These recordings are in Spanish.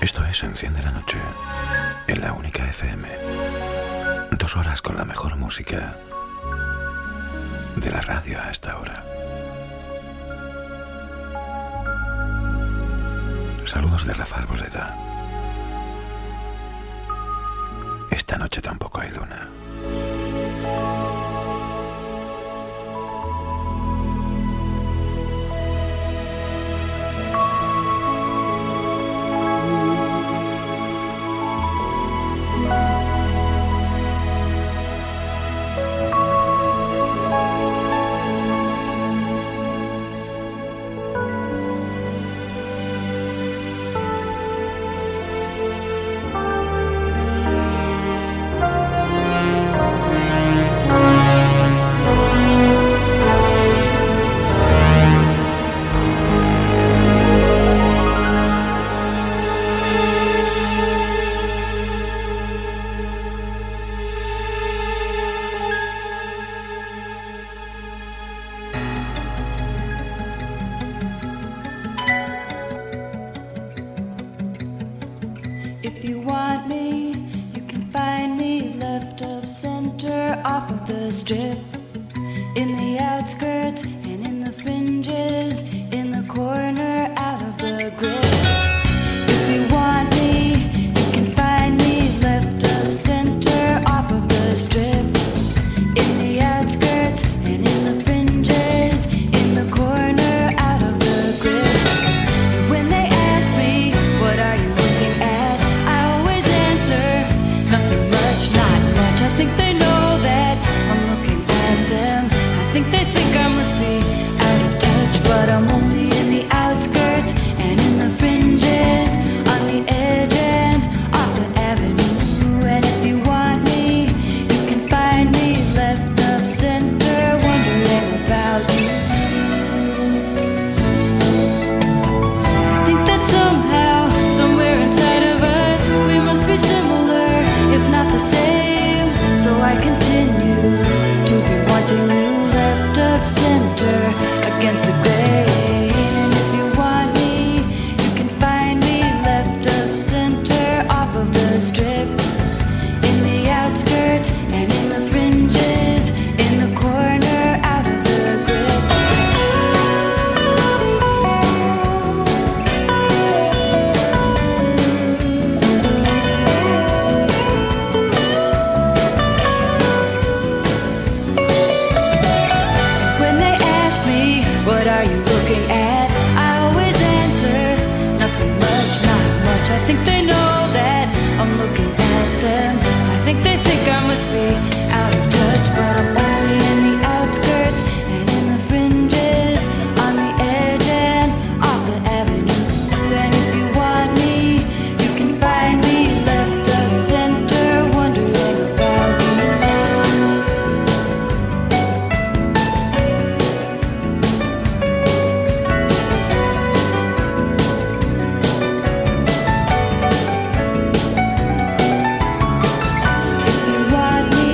Esto es Enciende la Noche, en la Única FM. 2 horas con la mejor música de la radio a esta hora. Saludos de Rafael Boleda. Esta noche tampoco hay luna. Want me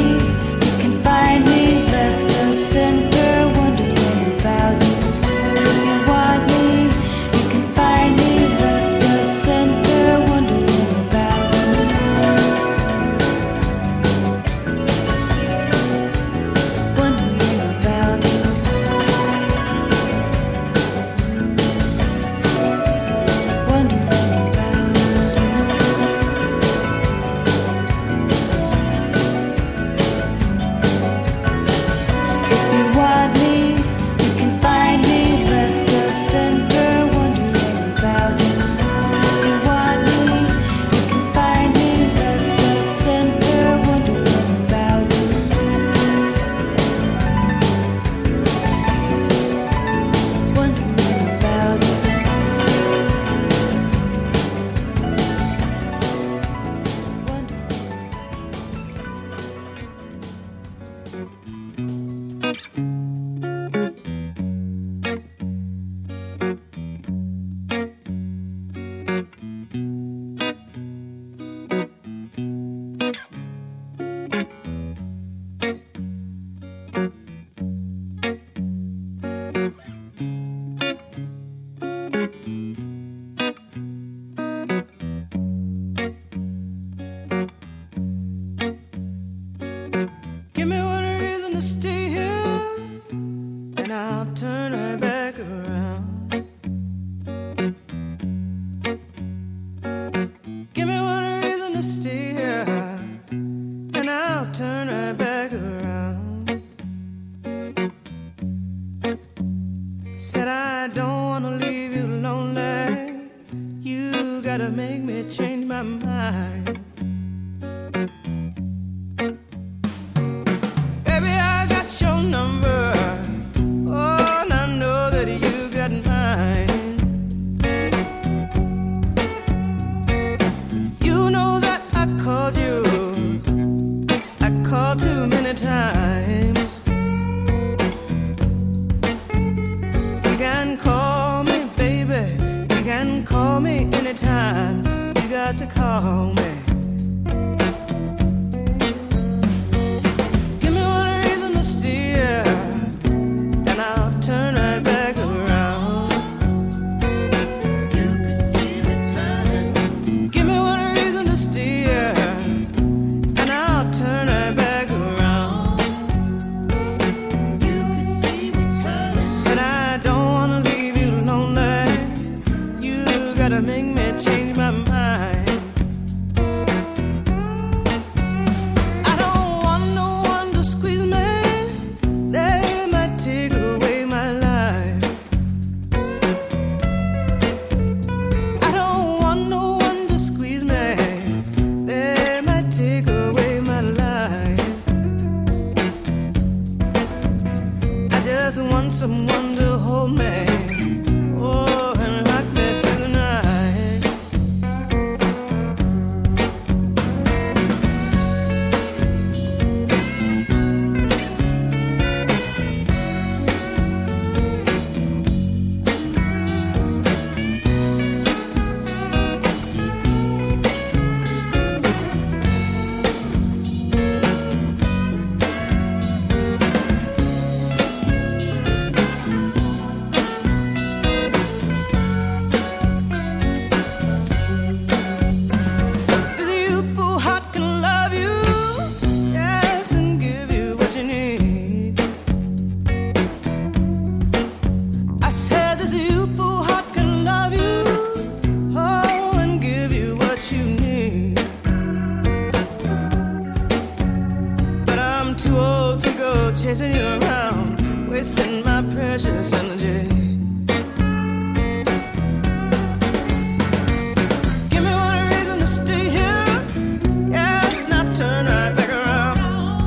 make me change my mind. Baby, I got your number. Oh, and I know that you got mine. You know that I called you. I called too many times. You can call me, baby. You can call me anytime. You got to call me. Give me one reason to steer, and I'll turn right back around. You can see me turning. Give me one reason to steer, and I'll turn right back around. You can see me turning. Said I don't wanna leave you lonely. You gotta make me change my mind. I don't want no one to squeeze me. They might take away my life. I don't want no one to squeeze me. They might take away my life. I just want someone to hold me. Oh, and rock me through the night. The youthful heart can love you, yes, and give you what you need. I said this youthful heart can love you, oh, and give you what you need. But I'm too old to go chasing you around, wasting my precious energy. Give me one reason to stay here, yes, not turn right back around.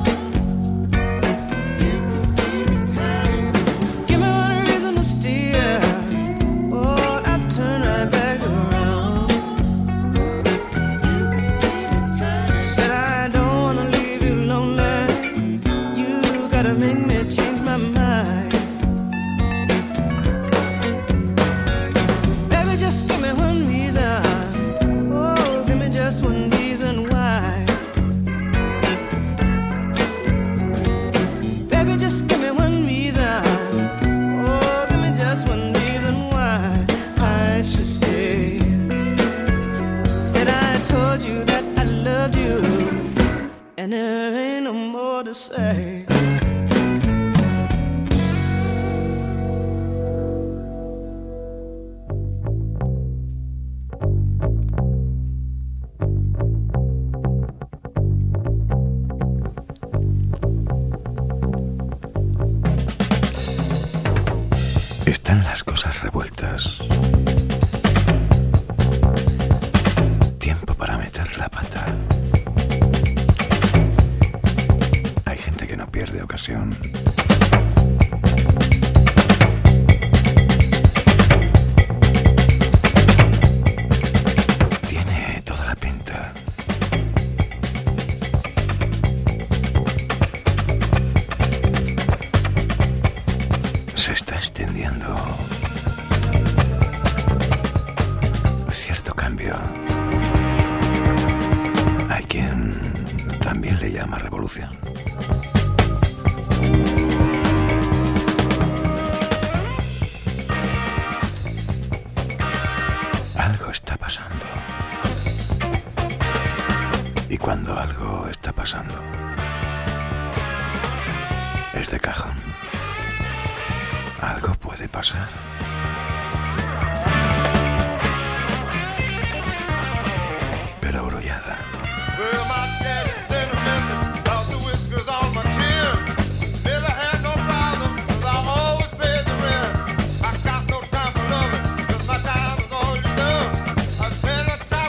You can see me turning. Give me one reason to steer, oh, not turn right back around. You can see me turning. Said I don't wanna leave you lonely. You gotta make me change my mind. Baby, just give me one reason. Oh, give me just one reason why. Baby, just give me one reason. Oh, give me just one reason why I should stay. Said I told you that I loved you, and there ain't no more to say. Están las cosas revueltas. Tiempo para meter la pata. Hay gente que no pierde ocasión. Tiene toda la pinta. Se está extendiendo cierto cambio. Hay quien también le llama revolución. Algo está pasando. Y cuando algo está pasando, es de cajón. Algo puede pasar. Pero brollada. Well, my daddy sent a message about the whiskers on my chin. Never had no problem, 'cause I always paid the rent. I got no time for loving, 'cause my time is all you do. I spend a time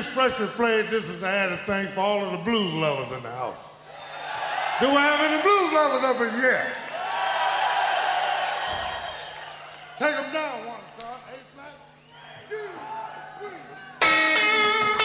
especially played this as I had a thing for all of the blues lovers in the house. Do we have any blues lovers up in here? Take them down one, son. A flat, 2, 3.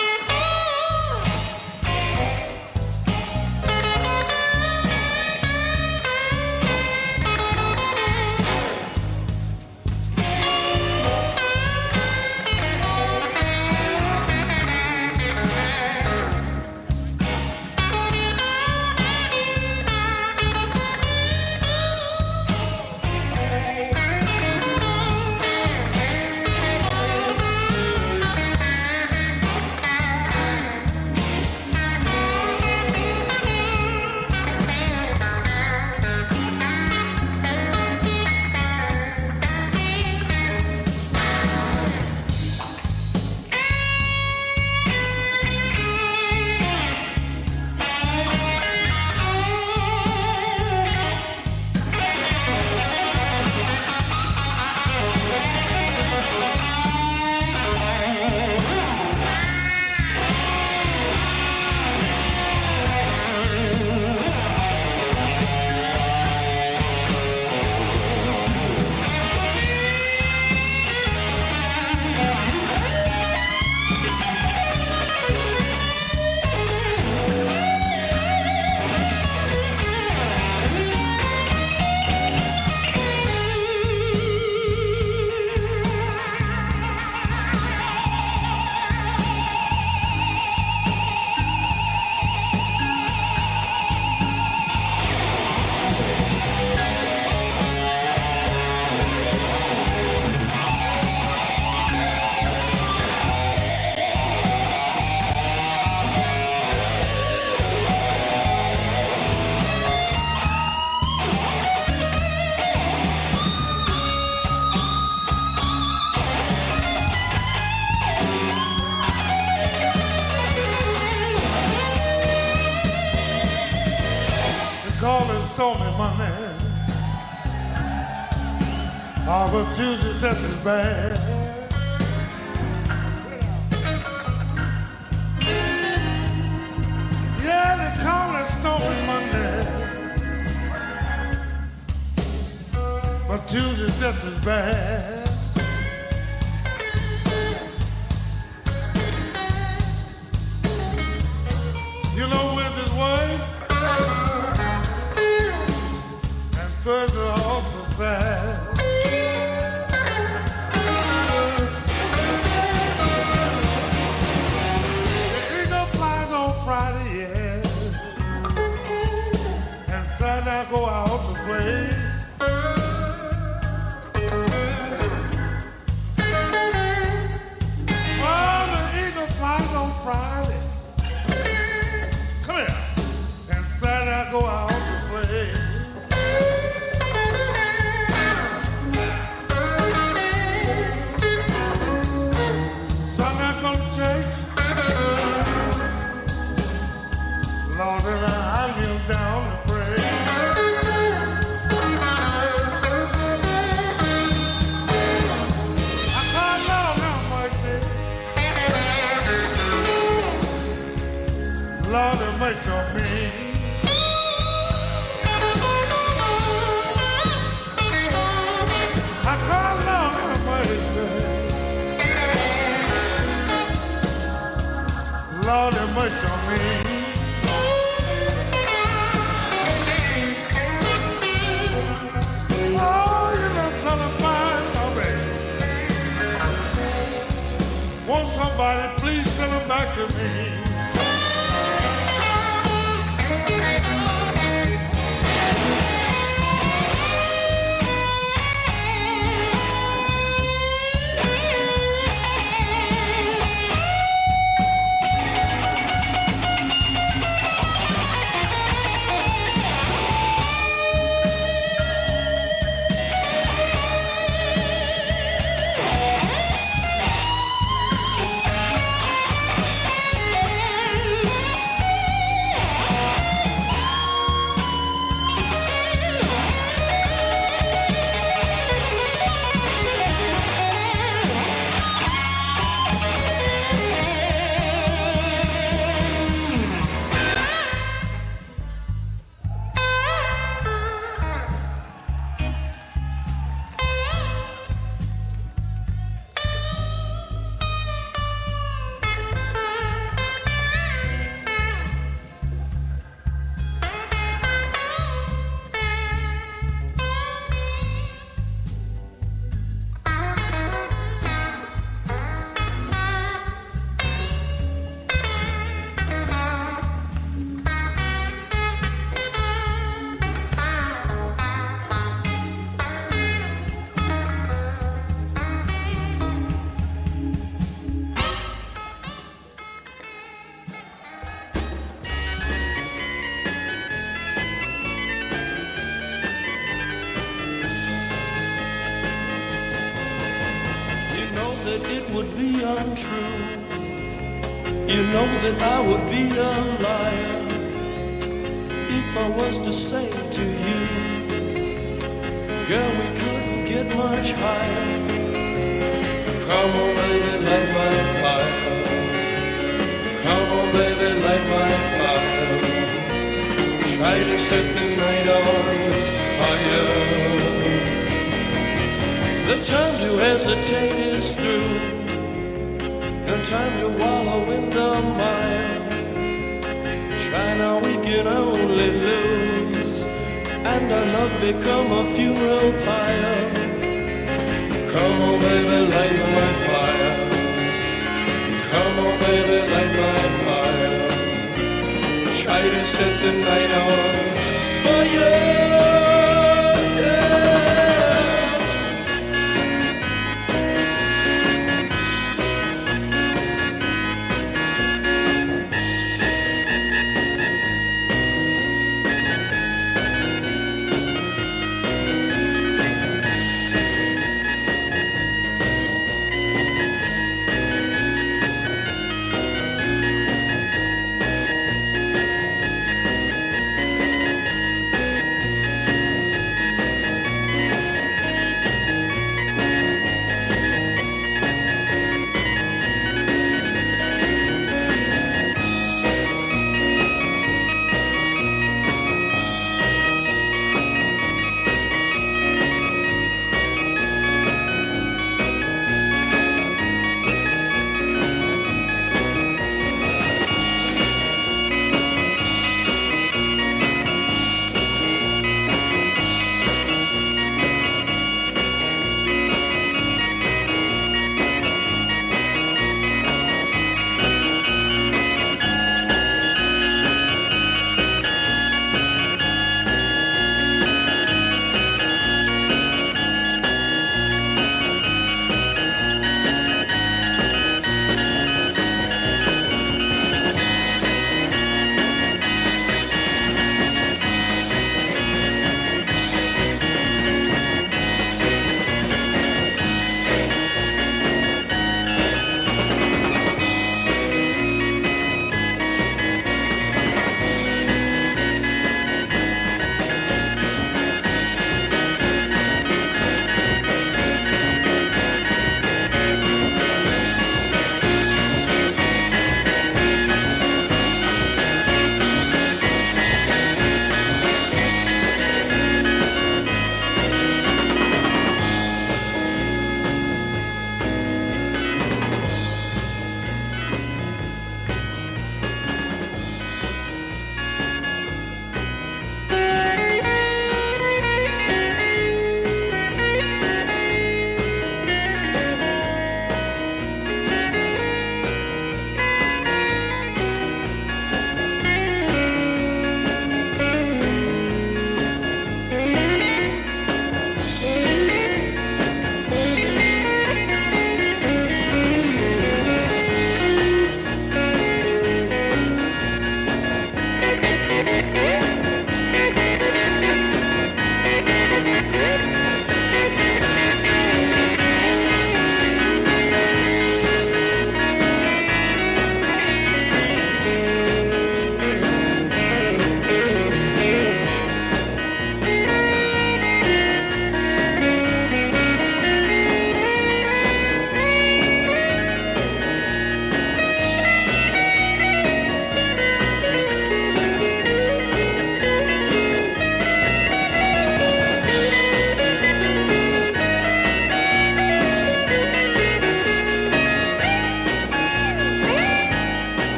Stole me money. Oh, but Tuesday's just as bad. Yeah, they call it stole me Monday. But Tuesday's just as bad. You know when's his worst? Thursday also sad. The eagle flies on Friday, yeah, and Saturday I go out to play. Oh, the eagle flies on Friday. Come here. And Saturday I go out to play. Lord, and I kneel down to pray. I cried, Lord, have mercy. Lord, have mercy on me. I cried, Lord, have mercy. Lord, have mercy on me. Won't somebody please send them back to me? that it would be untrue. You know that I would be a liar if I was to say to you, girl, we couldn't get much higher. Come on, baby, light my fire. Come on, baby, light my fire. Try to set the night on fire. The time to hesitate is through. No time to wallow in the mire. Try now, we can only lose, and our love become a funeral pyre. Come on, baby, light my fire. Come on, baby, light my fire. Try to set the night on fire.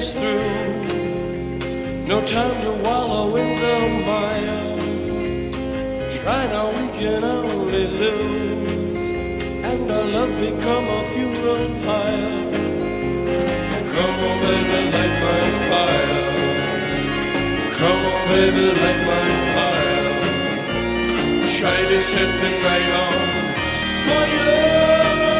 is through. No time to wallow in the mire. Try now, we can only lose, and our love become a funeral pyre. Come on, baby, light my fire. Come on, baby, light my fire. Try to set the night on fire.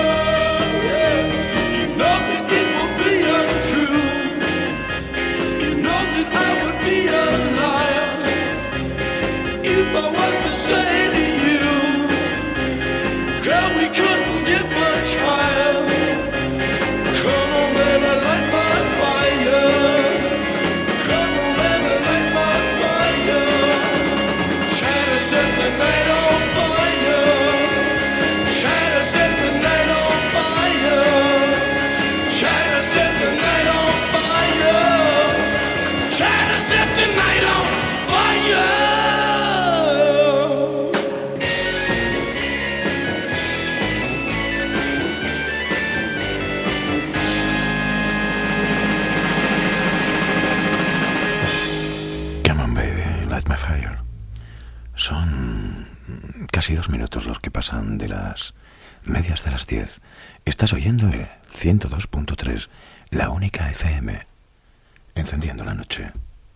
You know that it will be untrue. You know that I would be a liar if I was to say to you, girl, we couldn't get much higher. Come on, baby, light my fire. Come on, baby, light my fire. Try to set the night on fire. Try to set the night on fire. Try to set the night on fire. Try to set the night on fire. Come on, baby, light my fire. Son casi 2 minutos los que pasan de las medias de las 10. Estás oyendo el 102.3, la única FM, encendiendo la noche.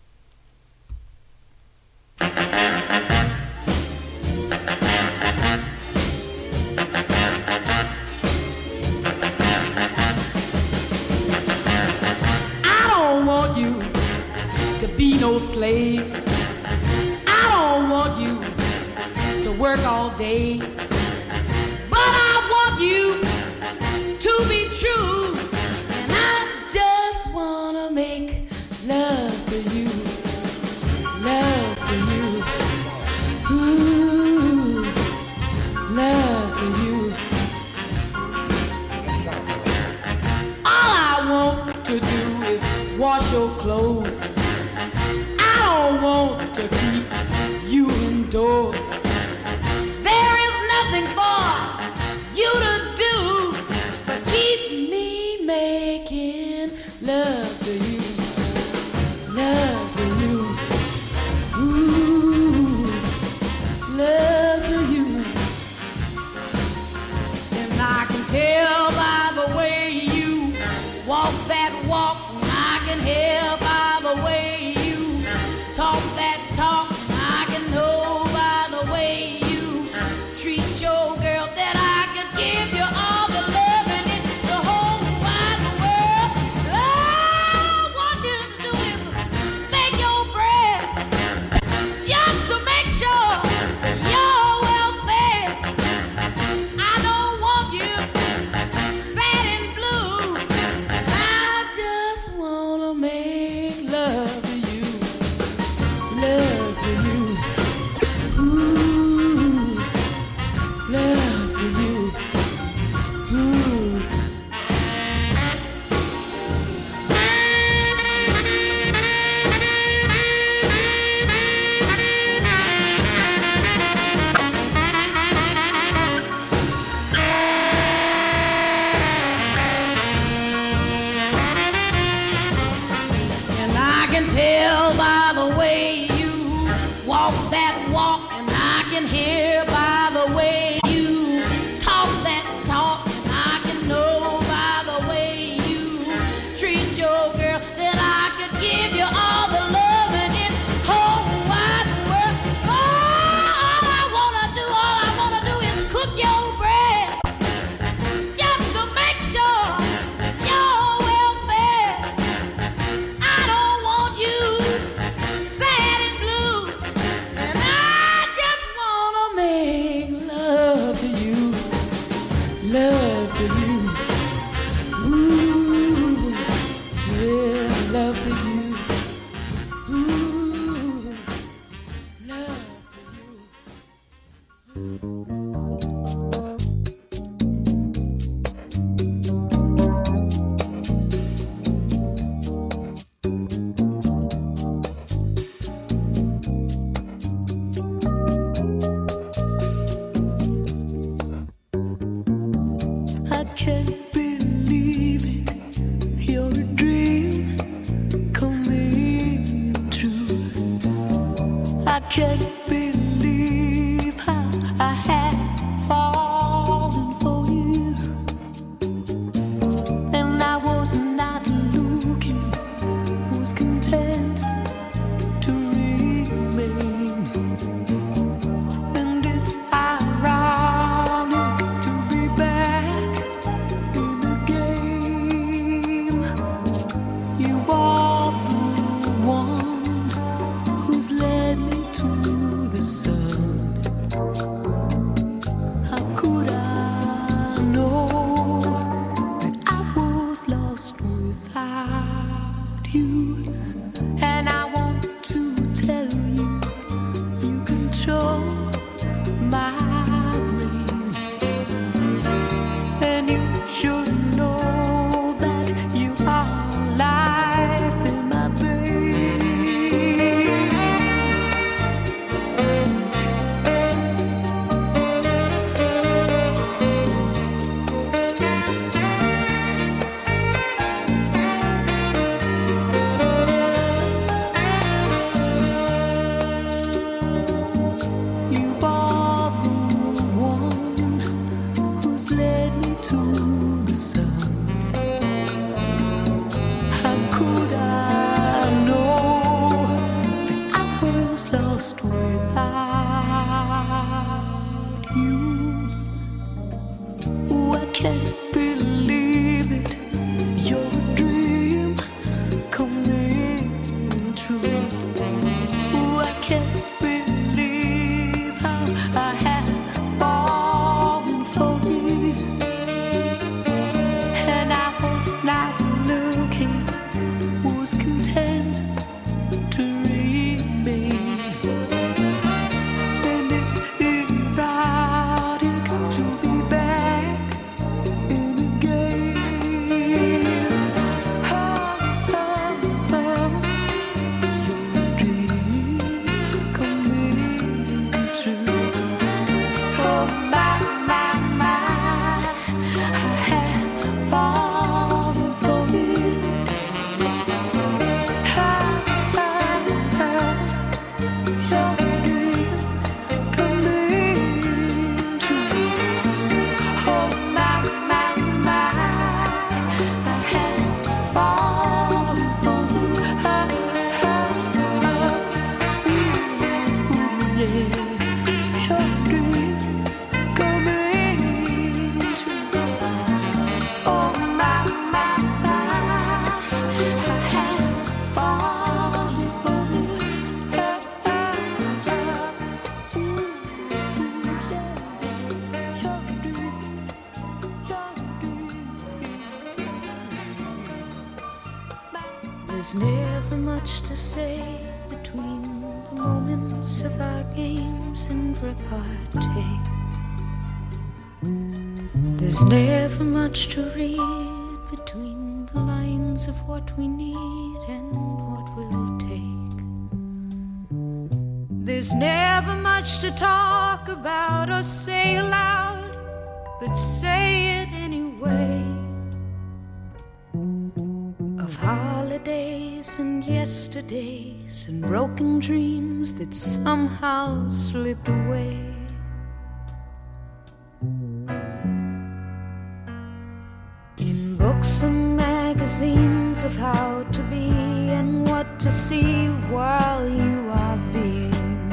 I don't want you to be no slave. I don't want you to work all day. But I want you to be true. And I just wanna make love to you. Love to you. Ooh, love to you. All I want to do is wash your clothes. I don't want to keep you indoors. There is nothing for you to do but keep me making love to you. Love to you. Ooh, love to you. And I can tell by the way you walk that walk. I can hear by the way you talk that talk. I can know by the way you treat your girl that I could give you all the love in it, the whole wide world. All I want you to do is make your bread just to make sure you're well fed. I don't want you sad and blue, and I just wanna make love to you. Love to you. Ooh, love to you. Ooh. And I can tell by the way you walk that walk, and I can hear by the way you talk that talk, and I can know by the way you treat your girl that I could give you all the love in this whole wide world. All I wanna do is cook your bread just to make sure you're well fed. I don't want you sad and blue, and I just wanna make love to you. Love to you. Ooh, yeah, love to you. Ooh, love to you. I can't believe it. You're a dream. it's ironic to be back in the game. You are the one who's led me to the sun. How could I know that I was lost without you? And I want to tell you, you control my brain, and you should know that you are life in my veins. You are the one who's led me to the sun. How could I know that I was lost without you? Oh, I can't believe it. You're a dream coming true. Oh, I can't believe how I had fallen for you. And I was not looking, was content to remain. And it's erotic to be back in a game. Oh, oh, oh. Your dream coming true. Oh, my, I had fallen for you. Your dream coming true. Oh, my, I had fallen for you. Yeah. Your dream coming true. Oh, my, I had fallen for you. There's never much to say between the moments of our games and repartee. There's never much to read between the lines of what we need and what we'll take. There's never much to talk about or say aloud, but say it anyway. Of holidays and yesterdays and broken dreams that somehow slipped away. In books and magazines of how to be and what to see while you are being.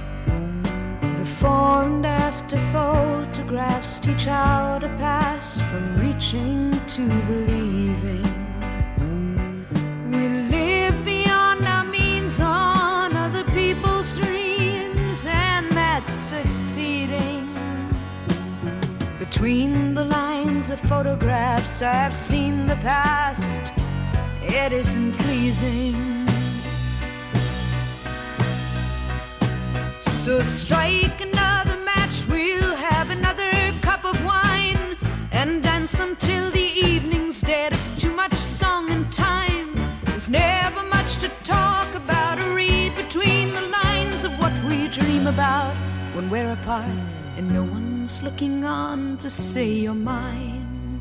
Before and after photographs teach how to pass from reaching to believing. We live beyond our means on other people's dreams, and that's succeeding. Between the lines of photographs, I've seen the past. It isn't pleasing. So strike another match, we'll have another cup of wine and dance until the evening's dead. Too much song and time. There's never much to talk about or read between the lines of what we dream about when we're apart and no one's looking on to say you're mine.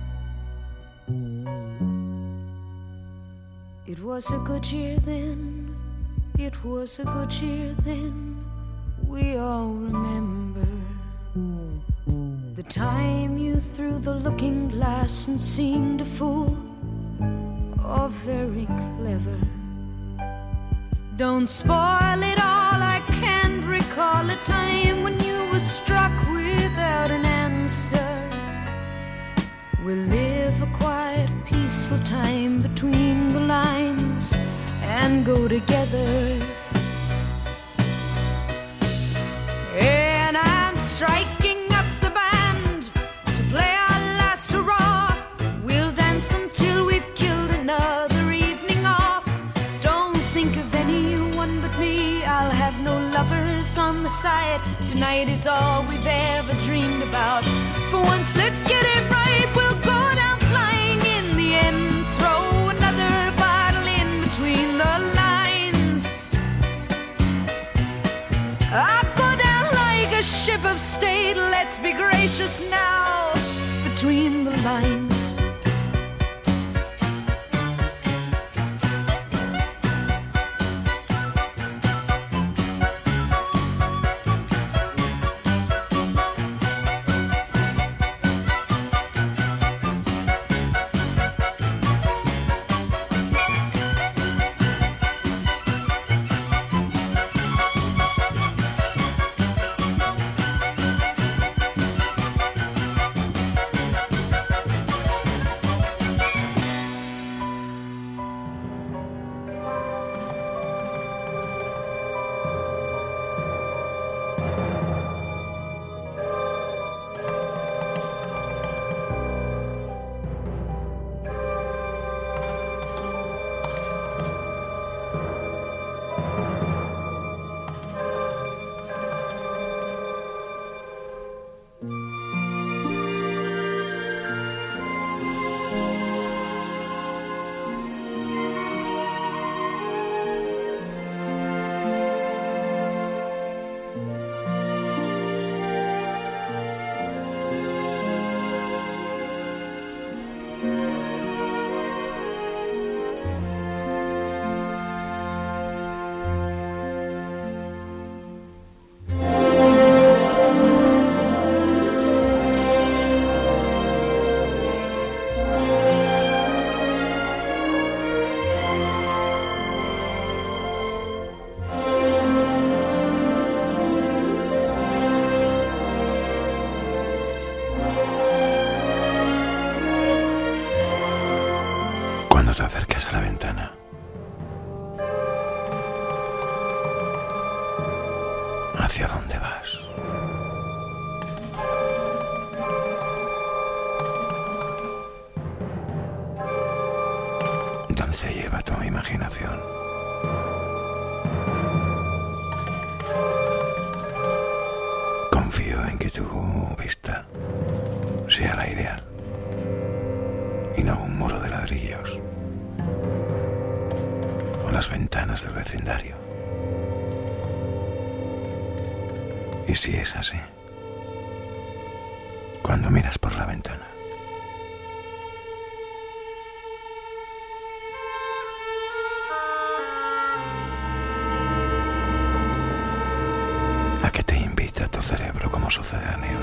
It was a good year then, it was a good year then. We all remember the time you threw the looking glass and seemed a fool or very clever. Don't spoil it all, I can't recall a time when you were time between the lines and go together. And I'm striking up the band to play our last hurrah. We'll dance until we've killed another evening off. Don't think of anyone but me, I'll have no lovers on the side. Tonight is all we've ever dreamed about. For once, let's get it right, we'll go down flying in the end. Throw another bottle in between the lines. I go down like a ship of state, let's be gracious now, between the lines. Cuando te acercas a la ventana, ¿hacia dónde vas? ¿Dónde te lleva tu imaginación? Confío en que tu vista sea la ideal y no un muro de ladrillos o las ventanas del vecindario. Y si es así, cuando miras por la ventana, ¿a qué te invita tu cerebro como sucedáneo?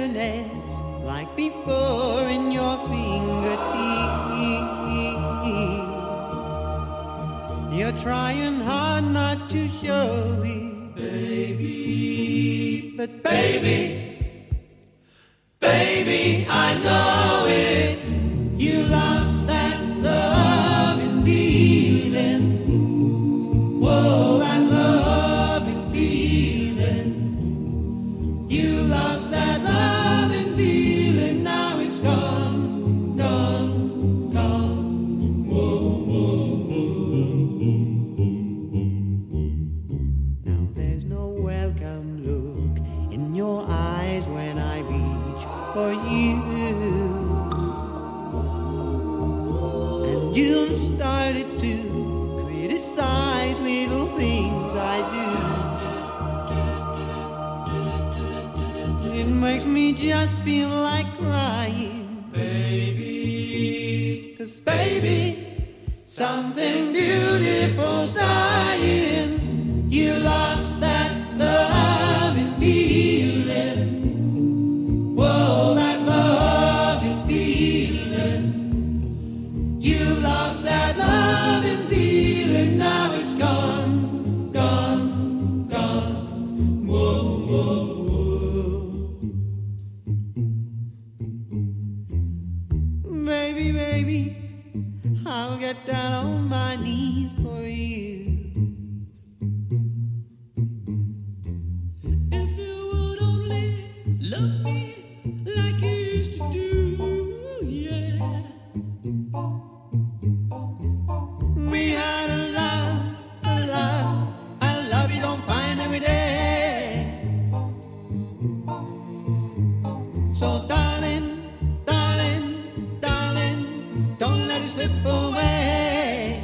tenderness like before in your fingertips. You're trying hard not to show it, baby. But baby, I know it. You lost that love and feeling. Whoa, that love and feeling. You lost that love and feeling. Now it's gone, gone, gone. Whoa, whoa, whoa. Now there's no welcome look in your eyes when I reach for you. And you started to criticize little things I do. It makes me just feel like crying, baby. 'Cause baby, something beautiful's dying. You lost that love and feeling. Whoa, that love and feeling. You lost that love and feeling. Now it's gone, gone, gone. Whoa, whoa, whoa. Baby, baby, I'll get down on my knees for you. If you would only love me like you used to do, yeah. We had a love you don't find every day. So darling, darling, darling, don't let it slip away.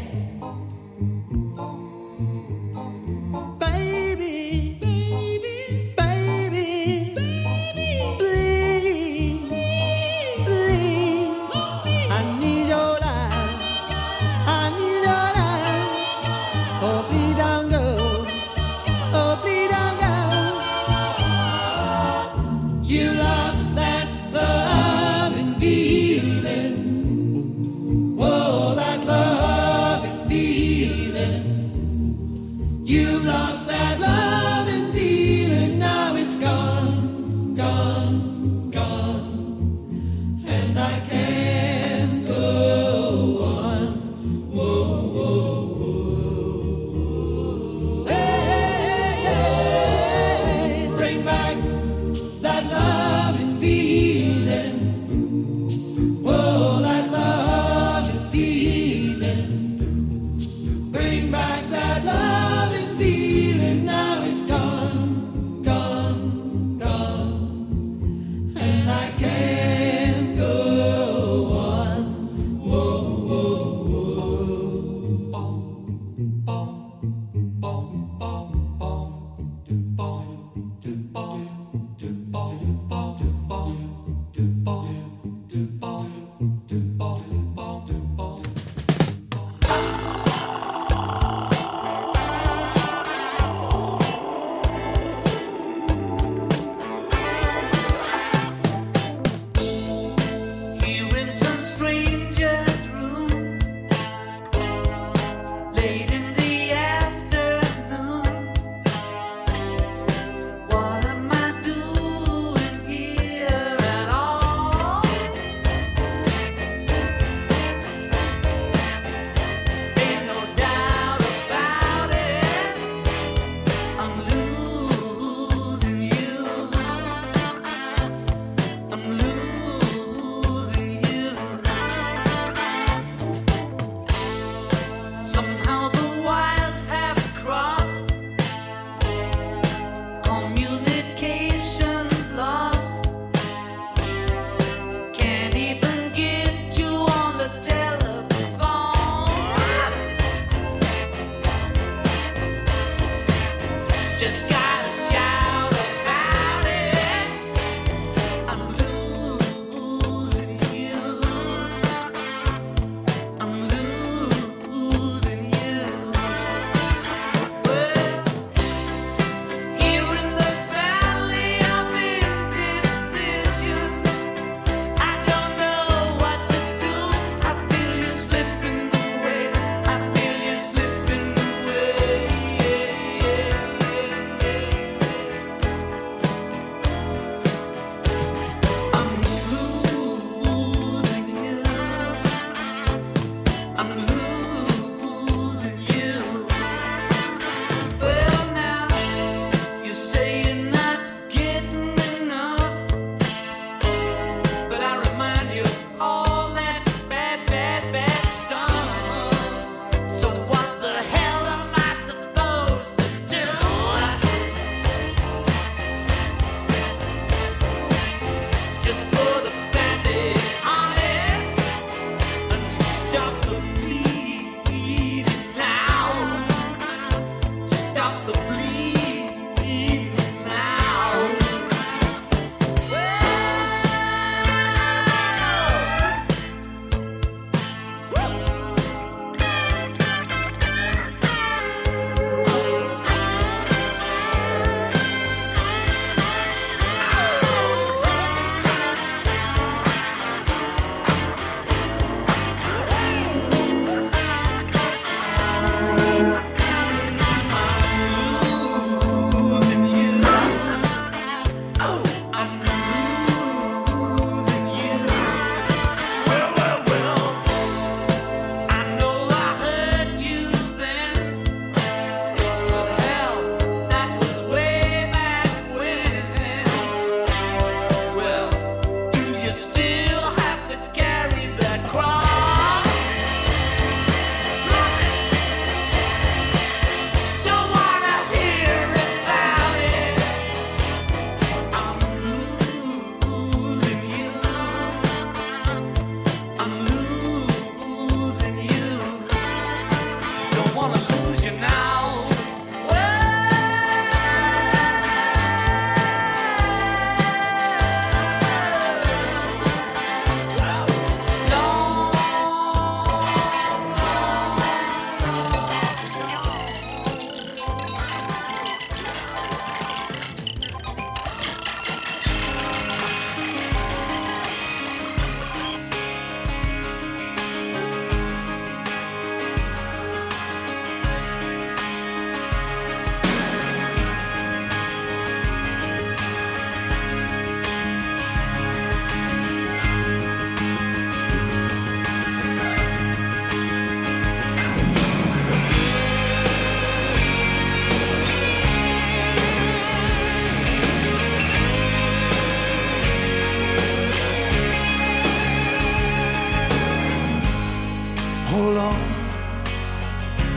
Baby, baby, baby, baby, please, please, I need your love, I need your love. Oh, please don't go, oh, please don't go. You lost that love and feeling. Whoa, that love and feeling. You lost that love and feeling. Now it's gone, gone, gone. And I can't go on. Whoa, whoa, whoa. Hey, hey, bring back that love and feeling. Whoa, that love and feeling. Bring back that love and feeling. Now it's gone, gone, gone. And I can't go on. Whoa, whoa,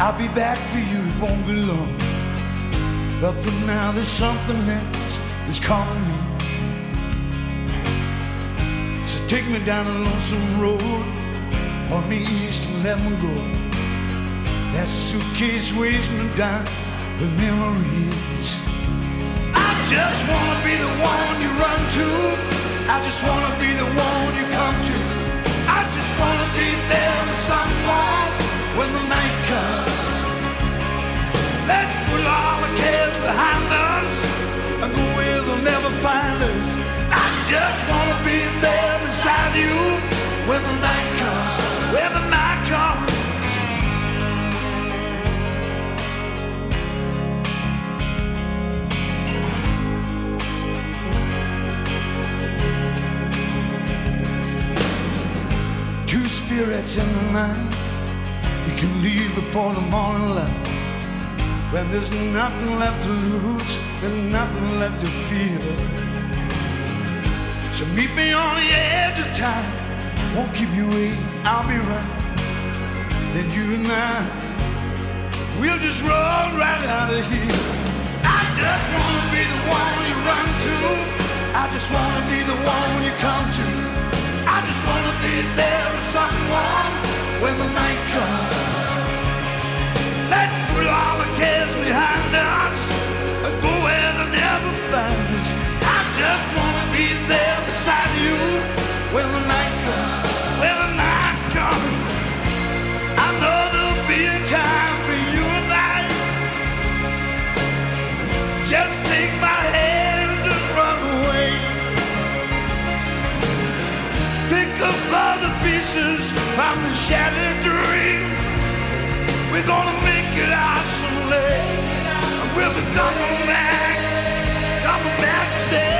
I'll be back for you, it won't be long. But for now there's something else that's calling me. So take me down a lonesome road, point me east and let me go. That suitcase weighs me down with memories. I just wanna be the one you run to. I just wanna be the one you come to. I just wanna be there with someone when the night comes. Let's put all the cares behind us and go where they'll never find us. I just wanna be there beside you when the night comes, when the night comes. Two spirits in the night, you can leave before the morning light. When there's nothing left to lose, there's nothing left to fear. So meet me on the edge of time, won't keep you waiting, I'll be right. Then you and I, we'll just roll right out of here. I just wanna be the one you run to. I just wanna be the one you come to. I just wanna be there with someone when the night comes. Let's put all the cares behind us and go where they'll never find us. I just wanna be there beside you when the night comes, when the night comes. I know there'll be a time for you and I. Just take my hand and just run away. Pick up all the pieces from the shattered dream. We're gonna make it out someday. And we'll be coming back to stay.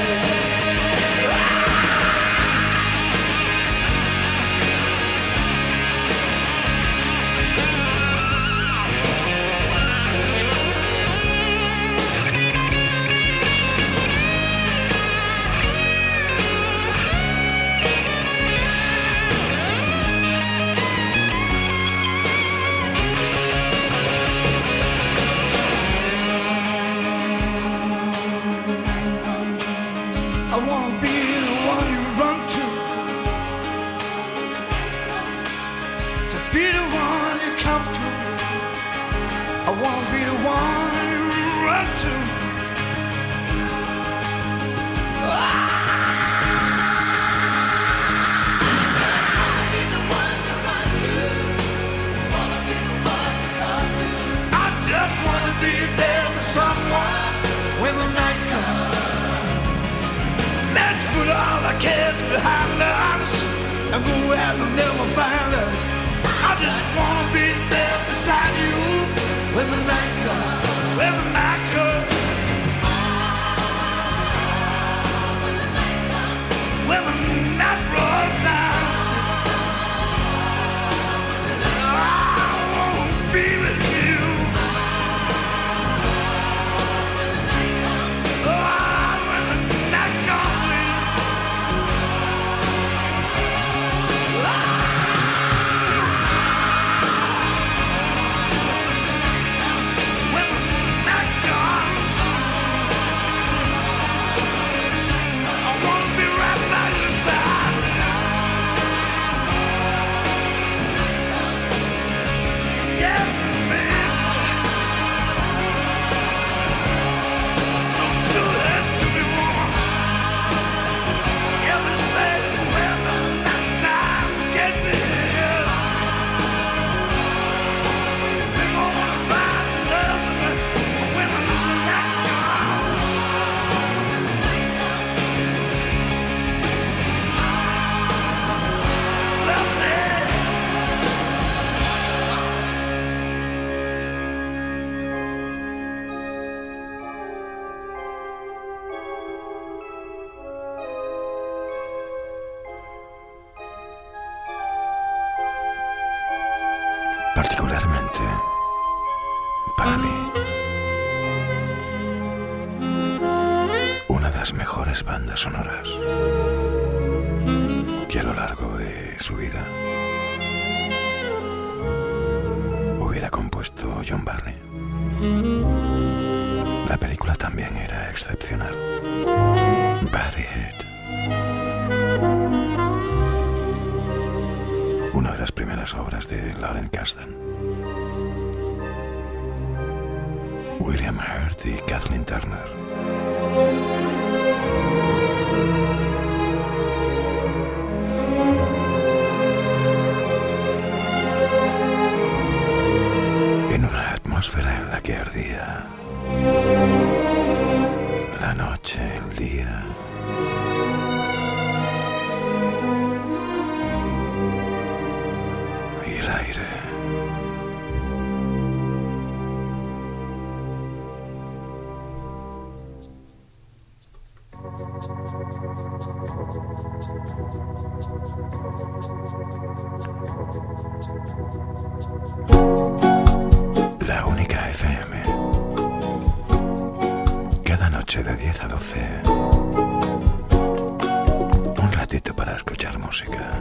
I wanna be the one you run to be the one you come to. I wanna be the one you run to. I just wanna be there with someone when the night comes. Let's put all our cares behind us and go where they'll never find us. I just wanna be there beside you when the night comes, when the night comes. When the night rolls down, I wanna be with you. When the night comes in. When the night comes, I wanna be right by your side. Yes, man. Don't do that to me, woman. Give me space when the night time gets here. We gonna find up when the night comes. Love me. Particularmente para mí, una de las mejores bandas sonoras que a lo largo de su vida hubiera compuesto. compuesto John Barley. La película también era excepcional. Bodyhead. Una de las primeras obras de Lauren Kasdan. William Hurt y Kathleen Turner. En una atmósfera en la que ardía la noche, el día y el aire. La única FM. Cada noche de 10 a 12. Un ratito para escuchar música.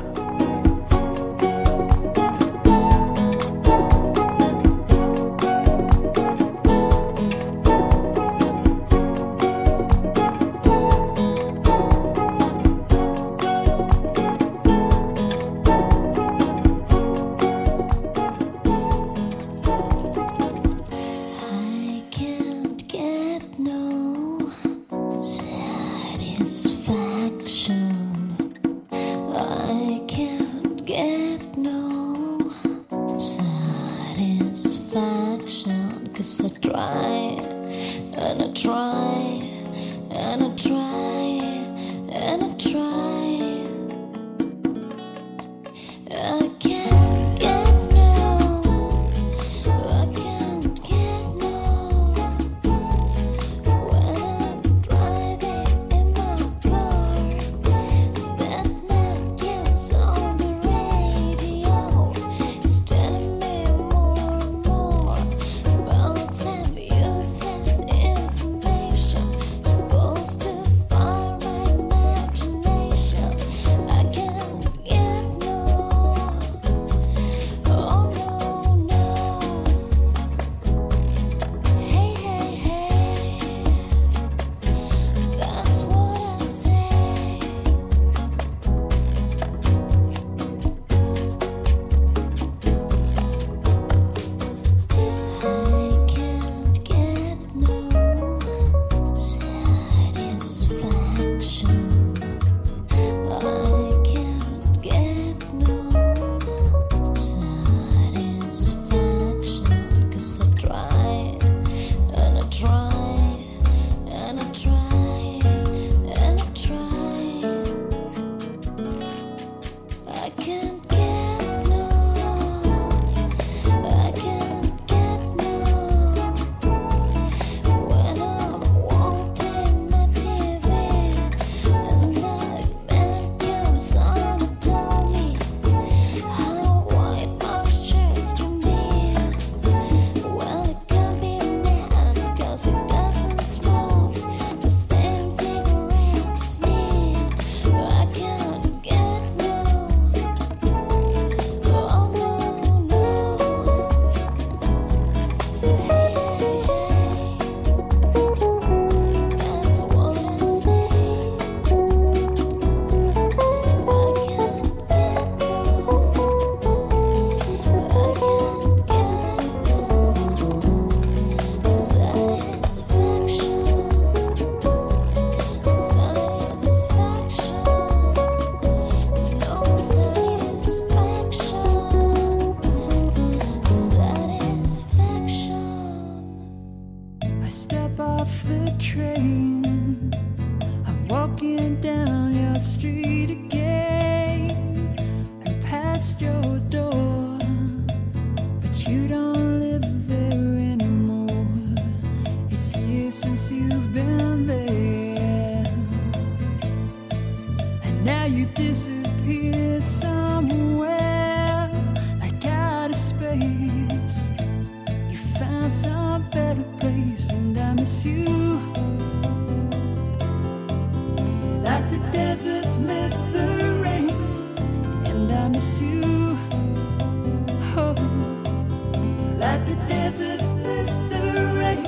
Like the deserts miss the rain.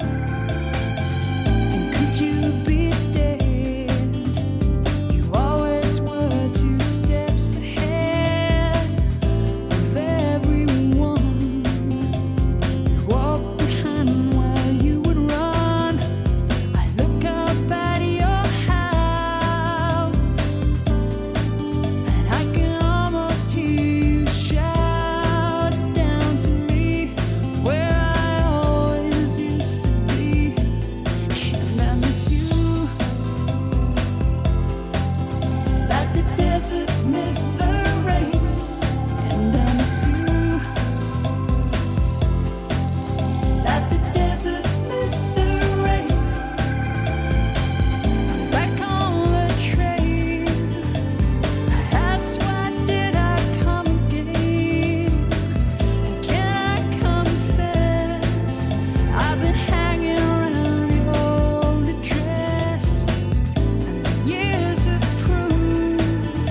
And could you be dead? You always were 2 steps ahead of everyone. You walked behind while you would run. I look up at your house, and I can almost hear you shout down to me where I always used to be. And I miss you, like the deserts miss the rain. And I miss you, like the deserts miss the rain. I'm back on the train. That's why did I come again? And can I confess, I've been hanging around the old address, and the years have proved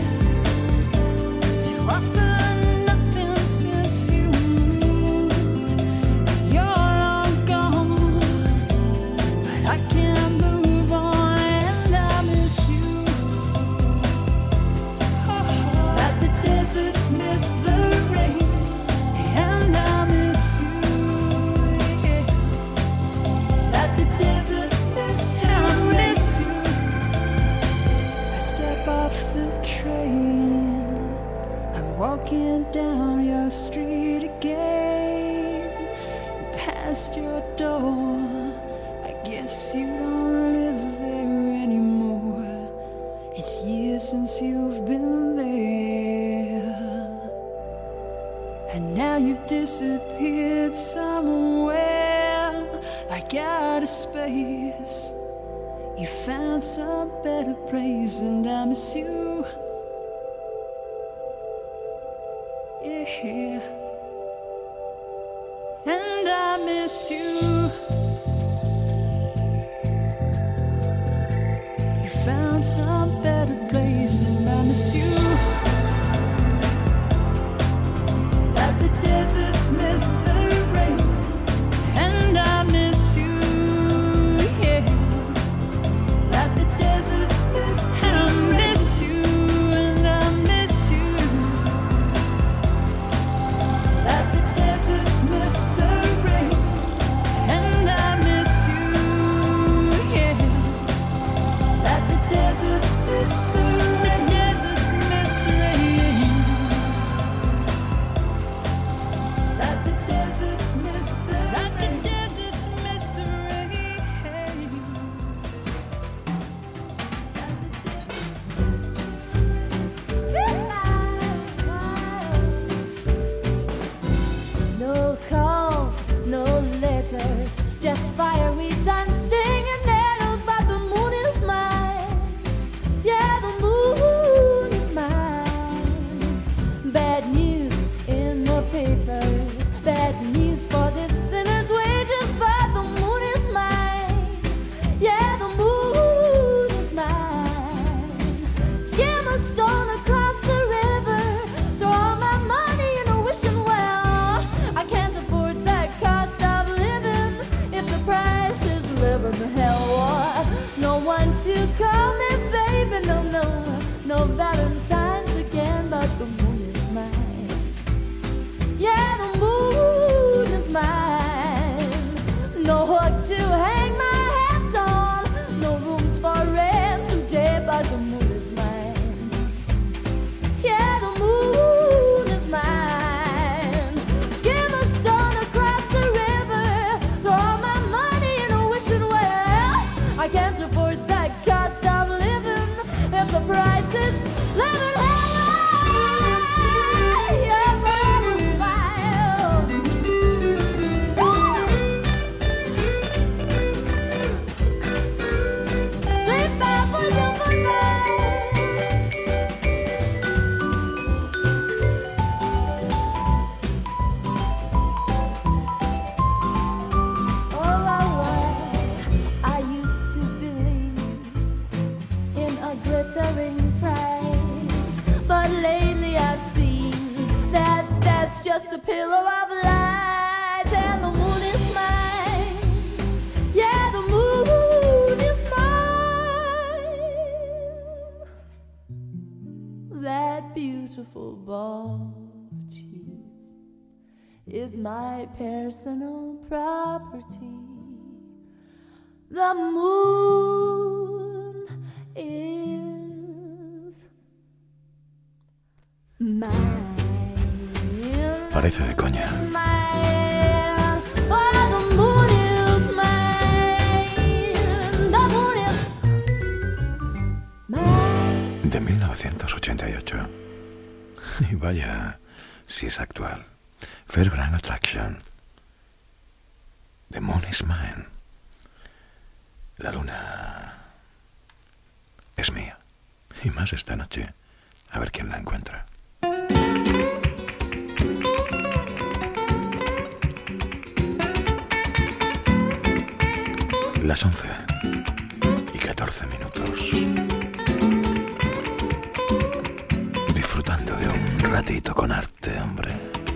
to offer nothing since you moved. You're long gone, but I can't move on, and I miss you. Like the deserts miss the rain, and I miss you. Yeah. Like the deserts miss the rain. I step off the train, I'm walking down your street again, past your door. I guess you don't live there anymore. It's years since you've been there, and now you've disappeared somewhere, like out of space. You found some better place, and I miss you. Yeah, and I miss you. You found some better place, and I miss you. Like the deserts miss the rain, and I miss you. Yeah, like the deserts miss the rain. And I miss you, like the deserts miss the rain, and I miss you. Yeah, like the deserts miss football cheese is my personal property. The moon is mine. Parece de coña. De 1988. Y vaya, si es actual. Fairground Attraction. The Moon is Mine. La luna es mía. Y más esta noche. A ver quién la encuentra. Las 11:14 minutos. Disfrutando de un ratito con arte, hombre.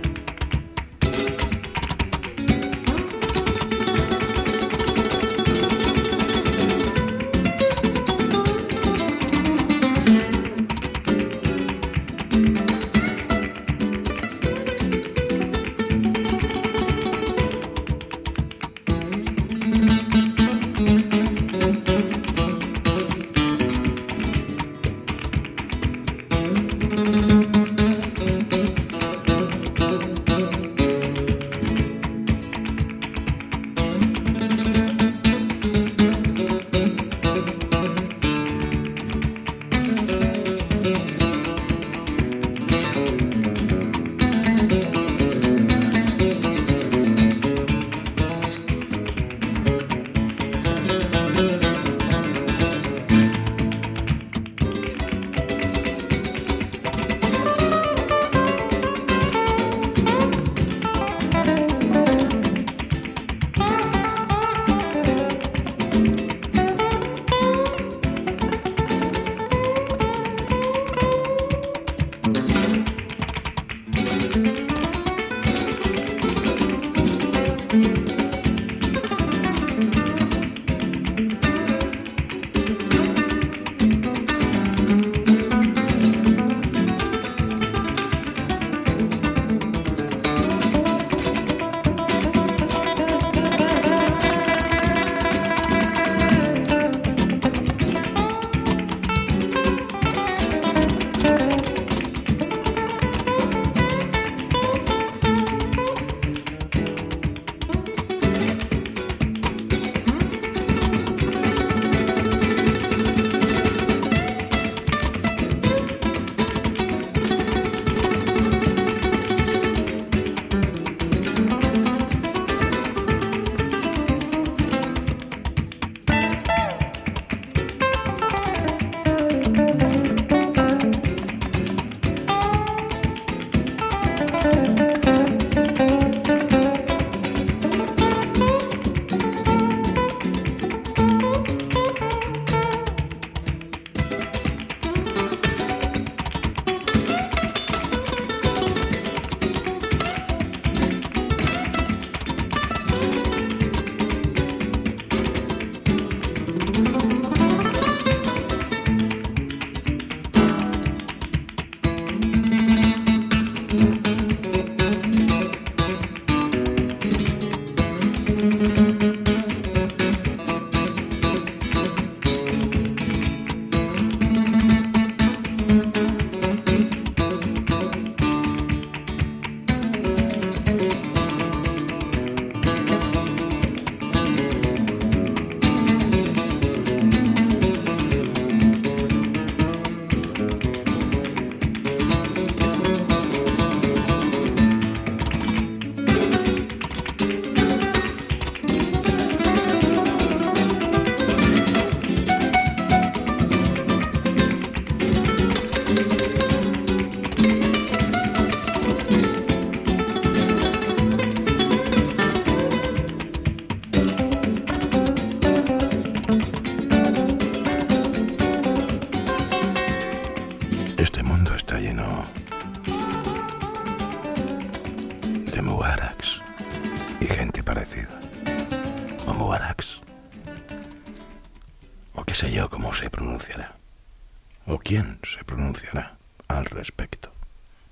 qué sé yo cómo se pronunciará, o quién se pronunciará al respecto.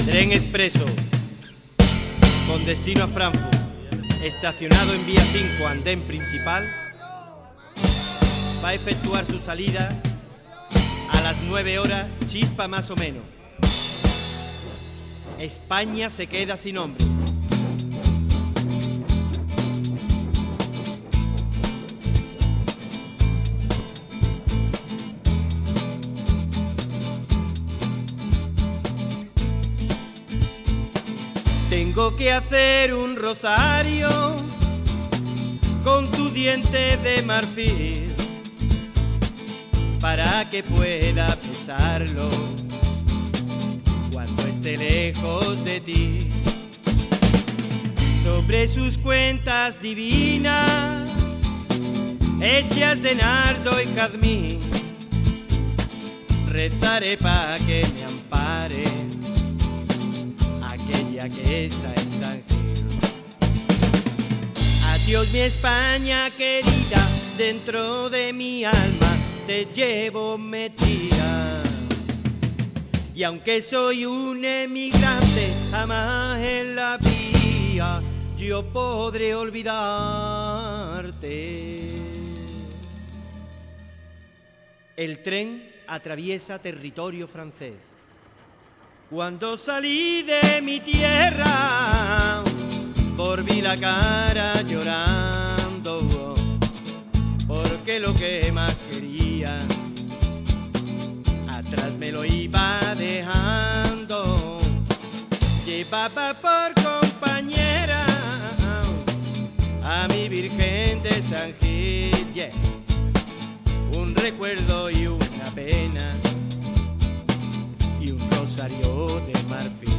Tren expreso con destino a Frankfurt, estacionado en vía 5, andén principal, va a efectuar su salida a las 9 horas, chispa más o menos. España se queda sin nombre. Tengo que hacer un rosario con tu diente de marfil para que pueda pesarlo cuando esté lejos de ti. Sobre sus cuentas divinas, hechas de nardo y jazmín, rezaré para que me ampare aquella que está en San Gil. Adiós mi España querida, dentro de mi alma te llevo metida. Y aunque soy un emigrante, jamás en la vida yo podré olvidarte. El tren atraviesa territorio francés. Cuando salí de mi tierra, volví la cara llorando, porque lo que más quería atrás me lo iba dejando. Llevaba por compañera a mi Virgen de San Gil, yeah. Un recuerdo y una pena y un rosario de marfil.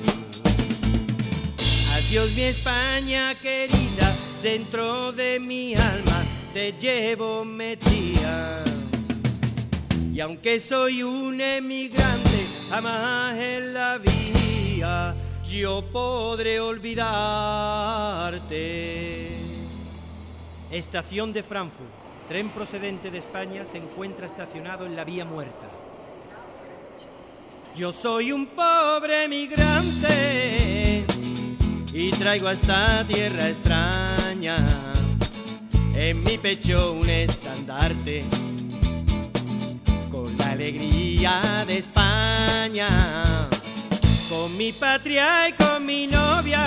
Adiós mi España querida, dentro de mi alma te llevo metida. Y aunque soy un emigrante, jamás en la vida yo podré olvidarte. Estación de Frankfurt. Tren procedente de España se encuentra estacionado en la vía muerta. Yo soy un pobre emigrante y traigo a esta tierra extraña en mi pecho un estandarte con la alegría de España, con mi patria y con mi novia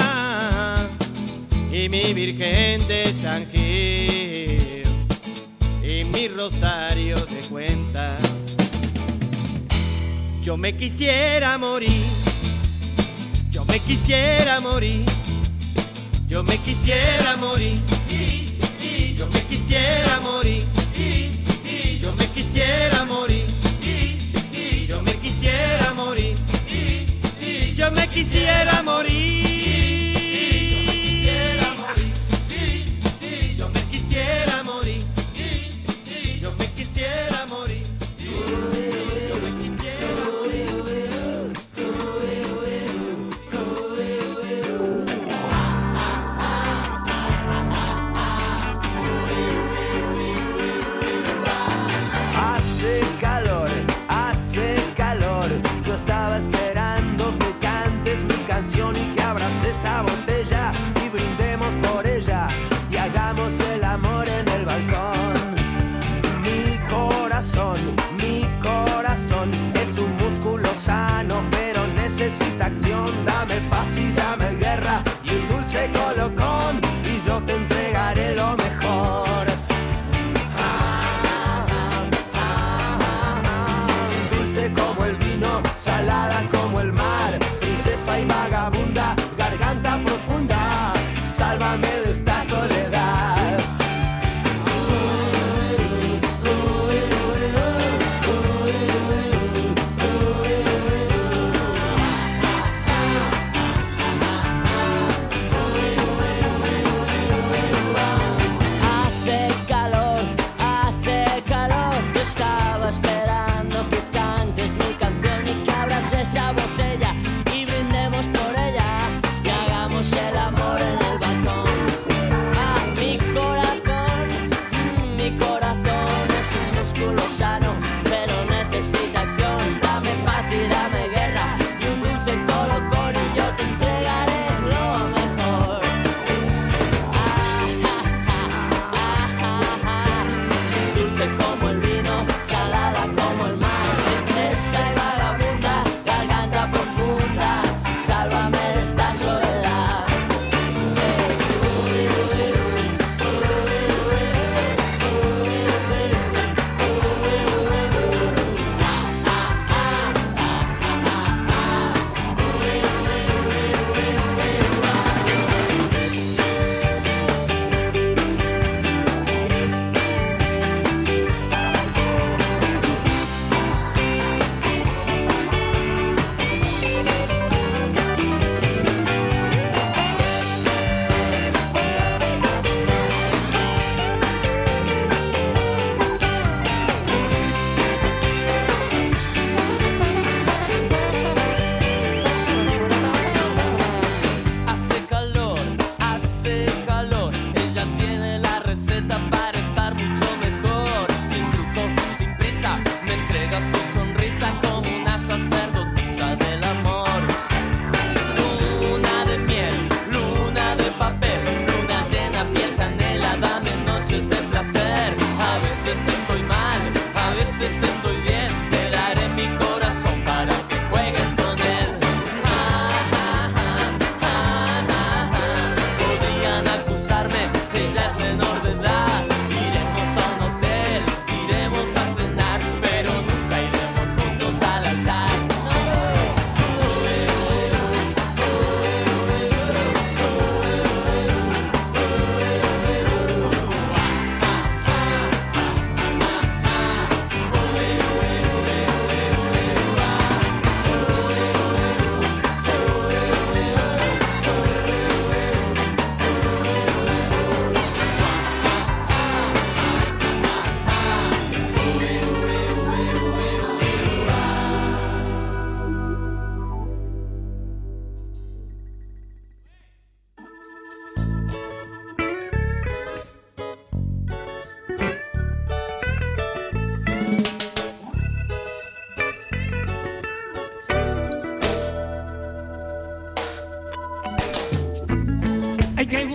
y mi Virgen de San Gil y mi rosario de cuentas. Yo me quisiera morir, yo me quisiera morir, yo me quisiera morir, yo me quisiera morir, yo me quisiera morir, yo me quisiera morir, yo me quisiera morir. Y que abraces esa botella y brindemos por ella y hagamos el amor en el balcón. Mi corazón es un músculo sano, pero necesita acción. Dame paz y dame guerra y un dulce colocón y yo te entregaré lo mejor. Dulce como el vino, salada como el mar, princesa y vagabunda, garganta profunda, sálvame de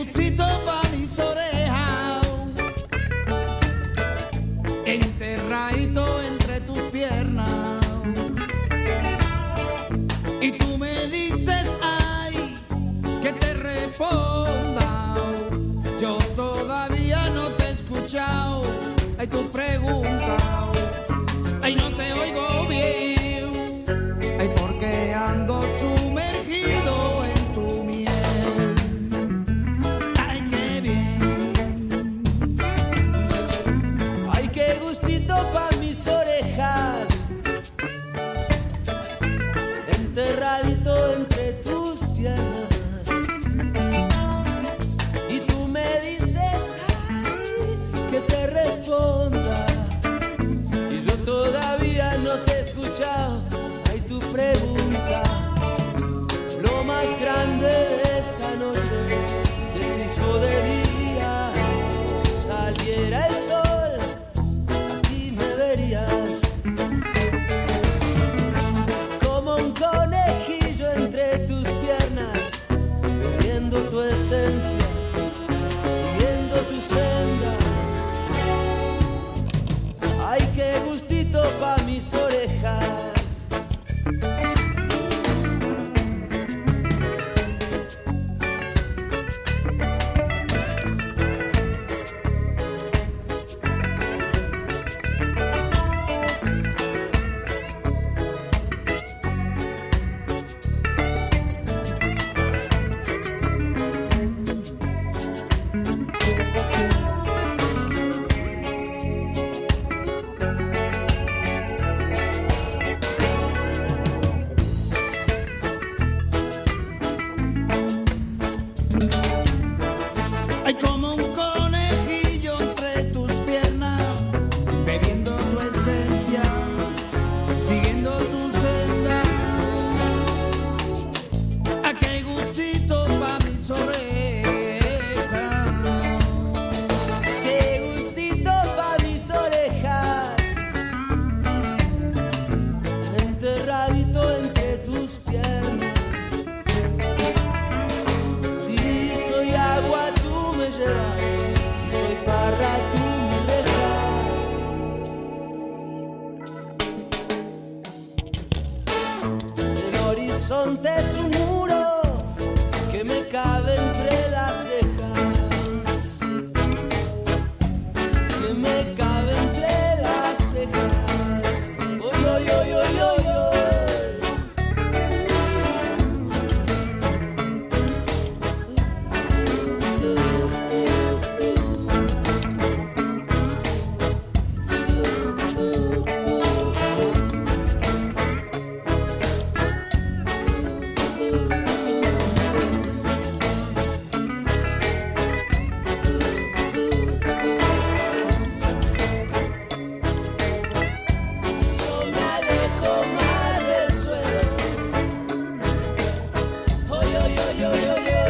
gustito pa' mis orejas, enterradito entre tus piernas. Y tú me dices, ay, que te responda. Yo todavía no te he escuchado. Ay, tu pregunta. Ay, no te oigo bien. Ay, porque ando sumergido en tu miel. Ay, qué bien. Ay, qué gustito pa' mis orejas, enterradito entre tus piernas. Y tú me dices, ay, que te responda. Y yo todavía no te he escuchado. Ay, tu pregunta. Lo más grande de esta noche que se hizo de día. Si saliera el sol, aquí me verías como un conejillo entre tus piernas, bebiendo tu esencia, siguiendo tu senda. Ay, qué gustito pa' mis orejas. Ay, como un conejillo entre tus piernas, bebiendo tu esencia, siguiendo tu senda. Ay, qué gustito pa' mis orejas. Qué gustito pa' mis orejas, enterradito entre tus piernas. Si soy agua, tú me llevas. Si soy parra, tú me dejas. El horizonte es un muro que me cabe entre las cejas, que me cabe entre las cejas. Oy, oy, oy, oy, oy, oy. Yo me alejo más del suelo. Oy, oy, oy, oy, oy, oy.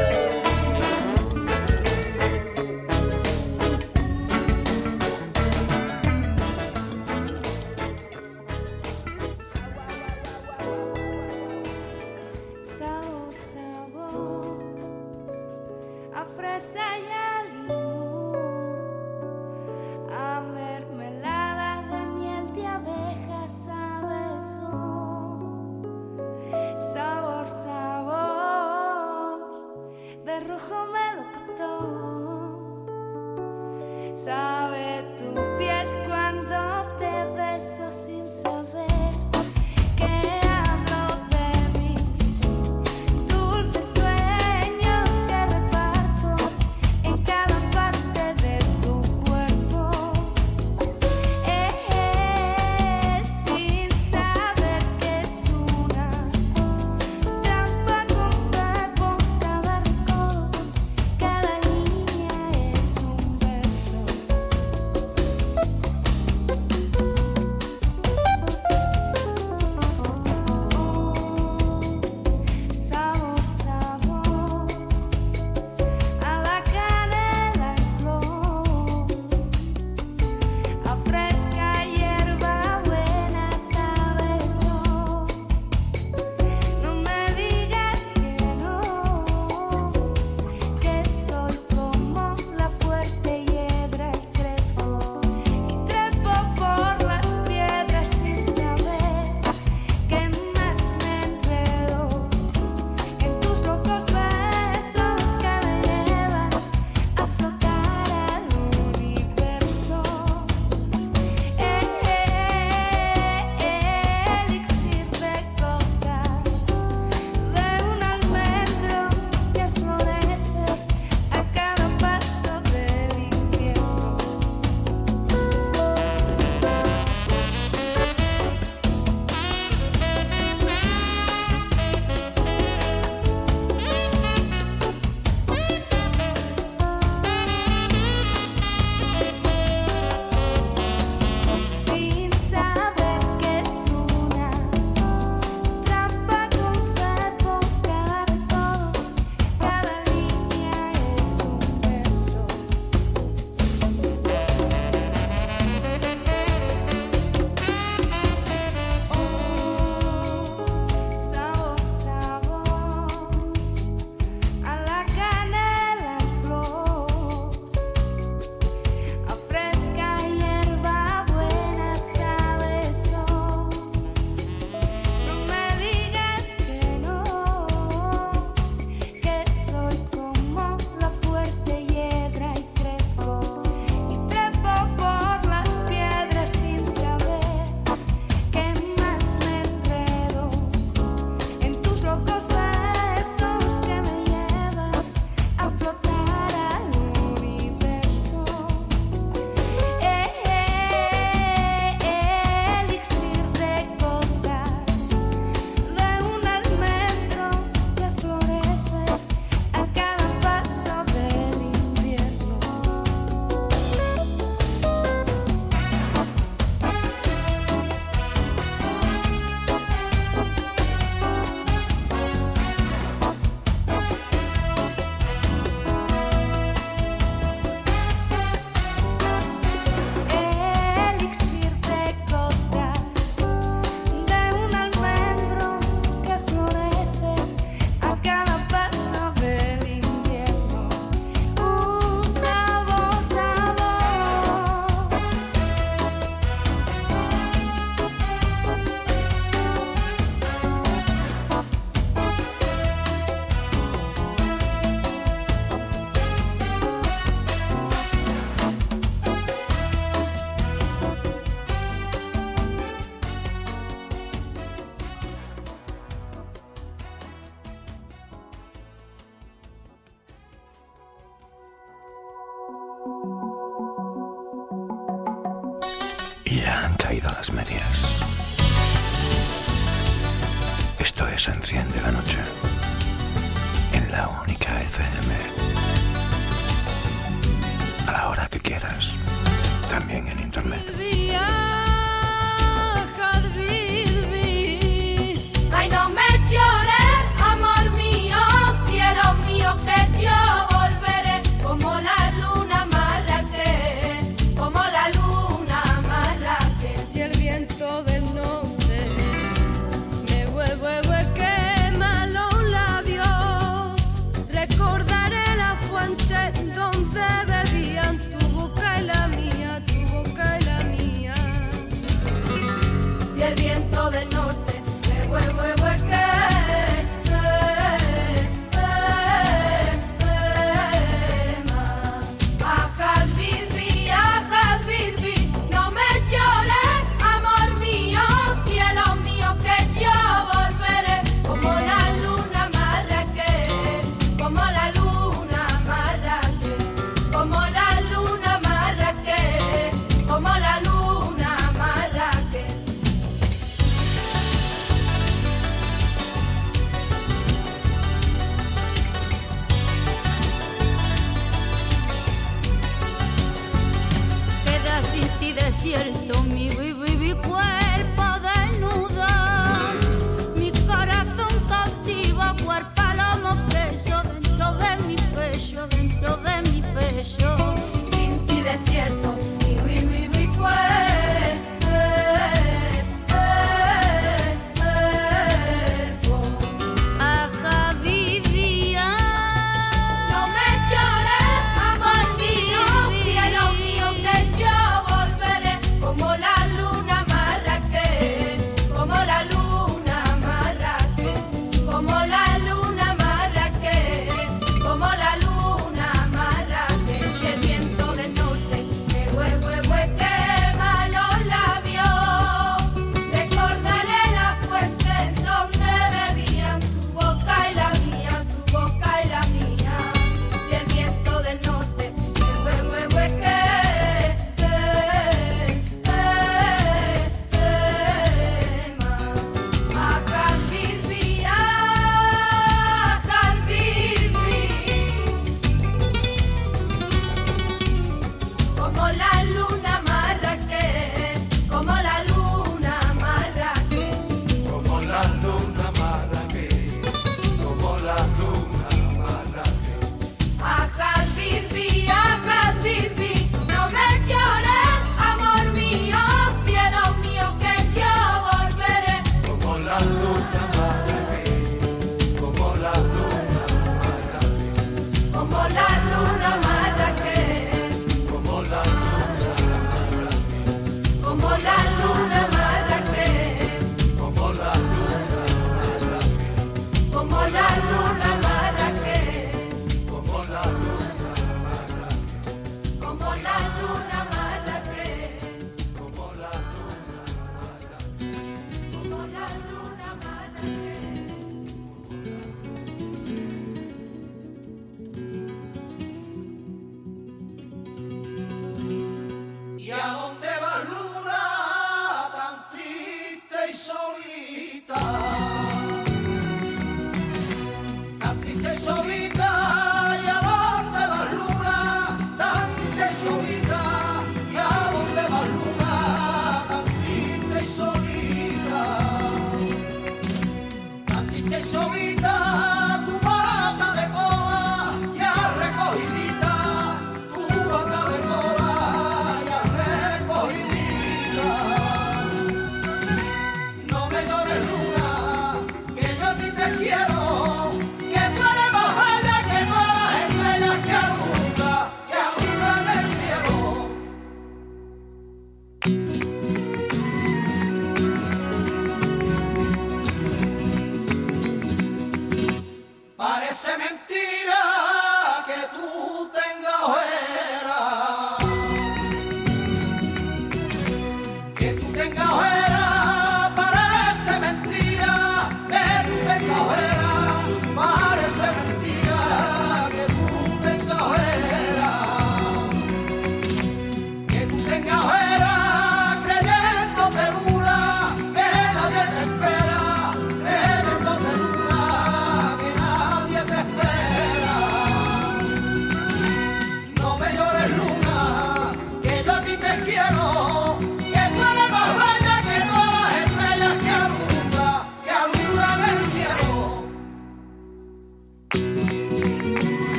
Sabor, sabor, a fresa y a limón, a mermelada de miel de abejas, sabe son. Sabor, sabor, de rojo melocotón, sabe tu piel cuando te beso sin saber que hablo de mis dulces sueños que reparto en cada parte de tu cuerpo. Sin saber que es una trampa con fuego, cada recodo, cada línea es un verso. Y ya han caído las medias. Esto es Enciende la Noche en la Única FM. A la hora que quieras, también en internet. Ay, no me llores, amor mío, cielo mío, que yo volveré como la luna Marrakech, como la luna Marrakech. Si el viento del norte me vuelve quema los labios, recordaré la fuente donde bebían tu boca y la mía, tu boca y la mía. Si el viento del norte me vuelve no me llores, amor mío, cielo mío, que yo volveré como la luna Marrakech, como la luna Marrakech, como la luna Marrakech, como la luna Marrakech. Queda sin ti desierto mi cuerpo desnudo, mi corazón cautivo, cuerpo palomo preso dentro de mi pecho, dentro de mi pecho. Sin ti desierto, mi cuerpo. Ajá, vivía. No me llores, amor mío, cielo mío, que yo volveré como la luna Marrakech, como la luna Marrakech, como la luna Marrakech, como la luna Marrakech. Si el viento del norte me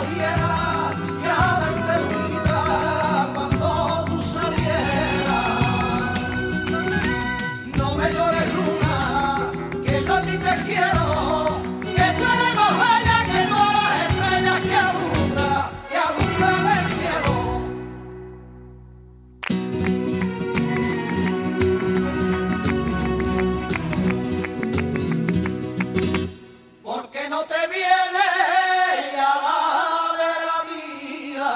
riera y a verte mi cara cuando tú salieras. No me llores, luna, que yo a ti te quiero, que tú eres más bella que todas las estrellas que alumbran el cielo. ¿Por qué no te vienes a la vera mía?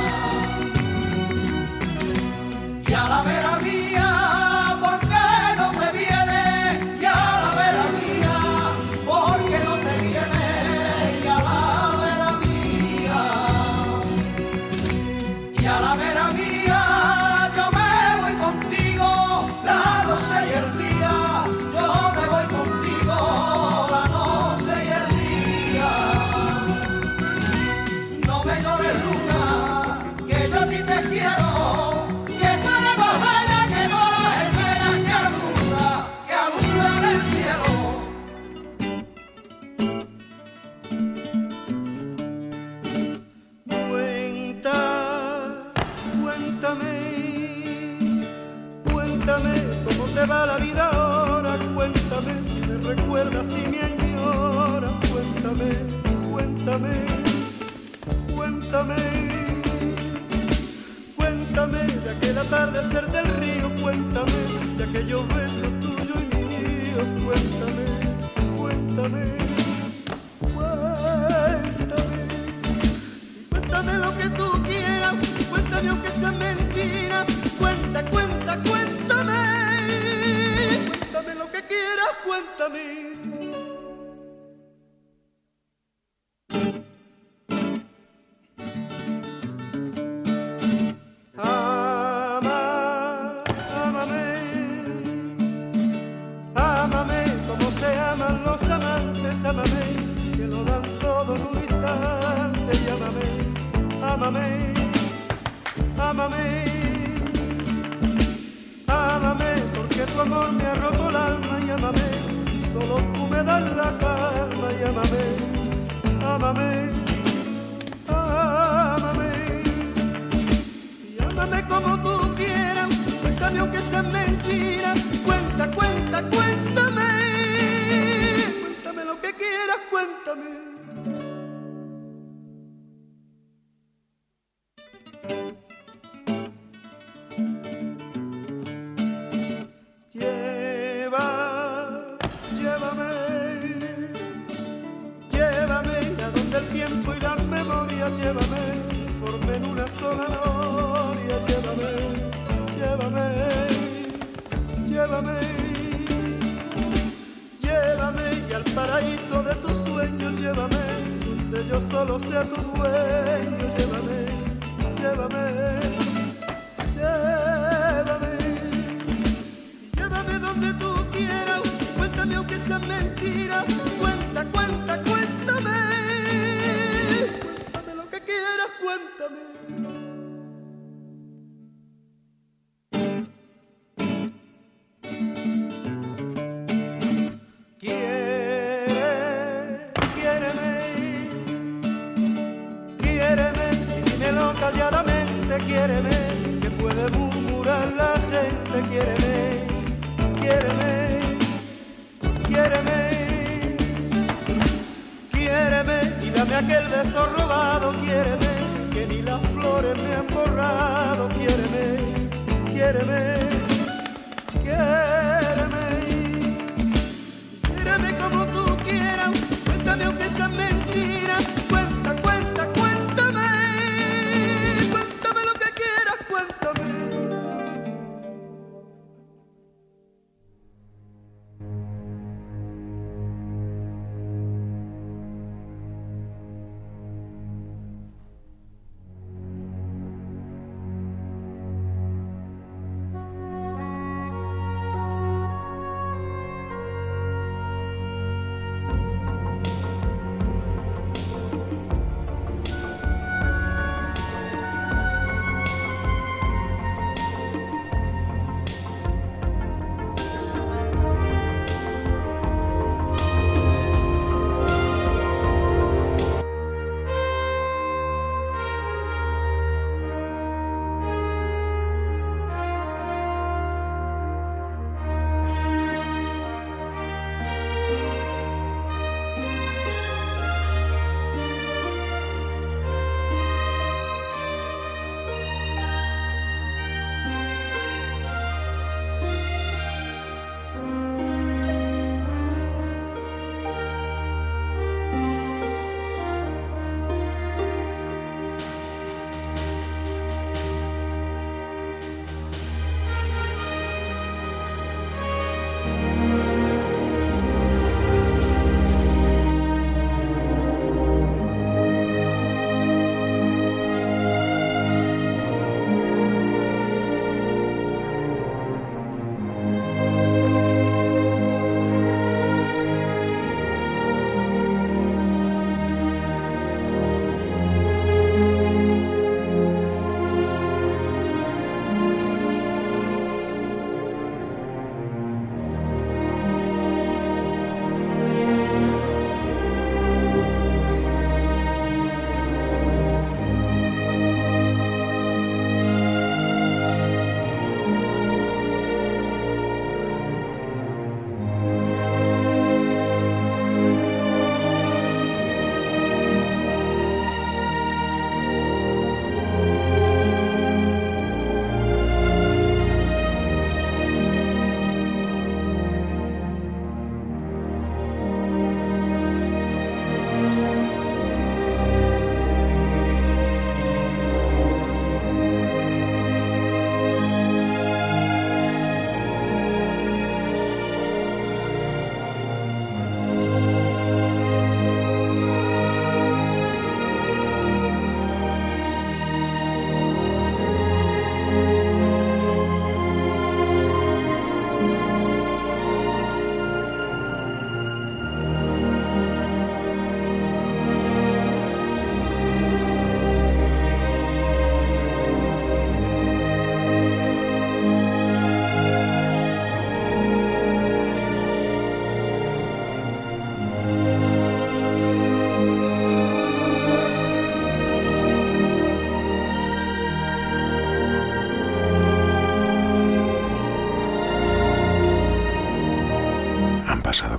Y a la vera mía, ¿por qué no te vienes? Y a la vera mía, ¿por qué no te vienes? Y a la vera mía, y a la vera mía, yo me voy contigo la noche y el día, yo me voy contigo la noche y el día. No me llores, luna, que yo a ti te quiero, que tú eres más bella que todas las estrellas que alumbran el cielo. Cuéntame cómo te va la vida ahora, cuéntame si me recuerdas, si me añoras, cuéntame de aquel atardecer del río, cuéntame de aquellos besos tuyos y míos, cuéntame lo que tú quieras, cuéntame aunque sea mentira, cuéntame lo que quieras, cuéntame. Ámame como se aman los amantes, ámame, que lo dan todo en un instante, y ámame, porque tu amor me ha roto el alma, y ámame, solo tú me das la calma, y ámame, y ámame como tú quieras, cuéntame aunque sea mentira, cuéntame lo que quieras, cuéntame. Llévame a donde el tiempo y las memorias, llévame, formen una sola gloria, llévame y al paraíso de tus sueños, llévame, donde yo solo sea tu dueño, llévame donde tú quieras, cuéntame aunque sea mentira, cuéntame lo que quieras, cuéntame. Quiéreme y dímelo calladamente, quiéreme, que puede murmurar la gente, quiéreme y dame aquel beso robado, quiéreme, que ni las flores me han borrado, quiéreme como tú quieras, cuéntame aunque sea mentira, cuéntame lo que quieras, cuéntame.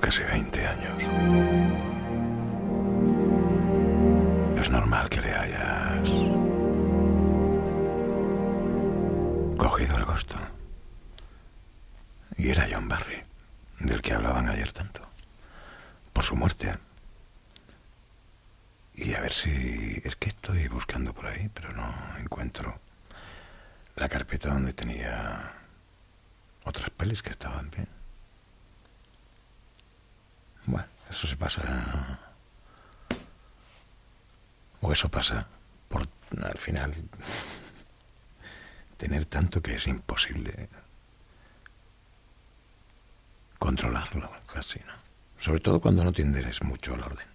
casi 20 años. Es normal que le hayas cogido el gusto. Y era John Barry, del que hablaban ayer tanto, por su muerte. Y a ver si... Es que estoy buscando por ahí, pero no encuentro la carpeta donde tenía otras pelis que estaban bien. Bueno, eso se pasa... O eso pasa por, al final, tener tanto que es imposible controlarlo casi, ¿no? Sobre todo cuando no tiendes mucho al orden.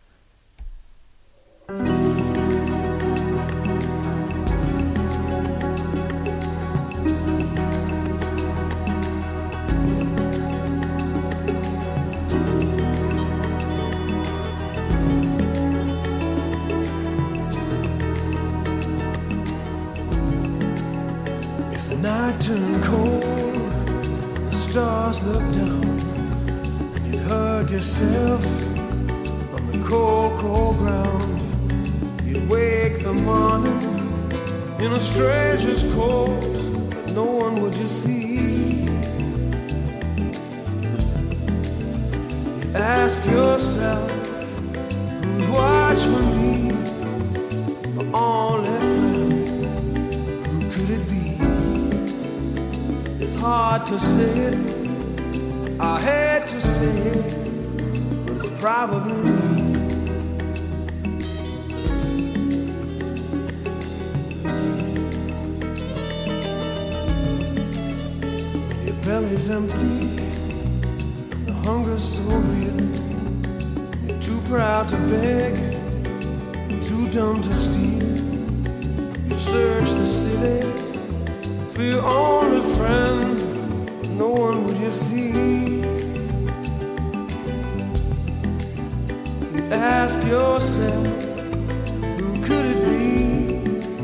If the night turned cold and the stars looked down, and you'd hug yourself on the cold, cold ground, you'd wake the morning in a stranger's coat that no one would you see. You'd ask yourself, who'd watch for me, my only friend, who could it be? It's hard to say it, I hate to say it, but it's probably me. When your belly's empty and the hunger's so real, you're too proud to beg, too dumb to steal. You search the city for your only friend, no one would you see. You ask yourself, who could it be?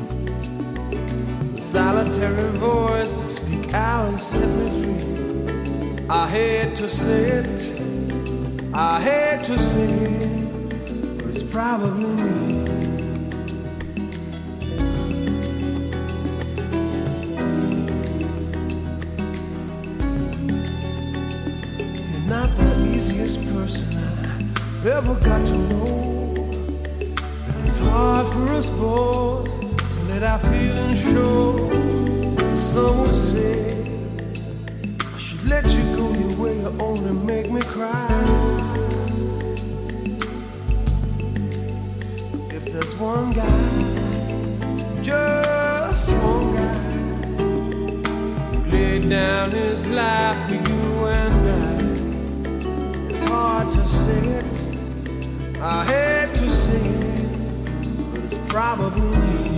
The solitary voice that speak out and set me free. I hate to say it, I hate to say it, but it's probably me. Not the easiest person I ever got to know, and it's hard for us both to let our feelings show. Some would say I should let you go your way, you only make me cry. If there's one guy, just one guy, who laid down his life for you and I, hard to say it, I hate to say it, but it's probably me.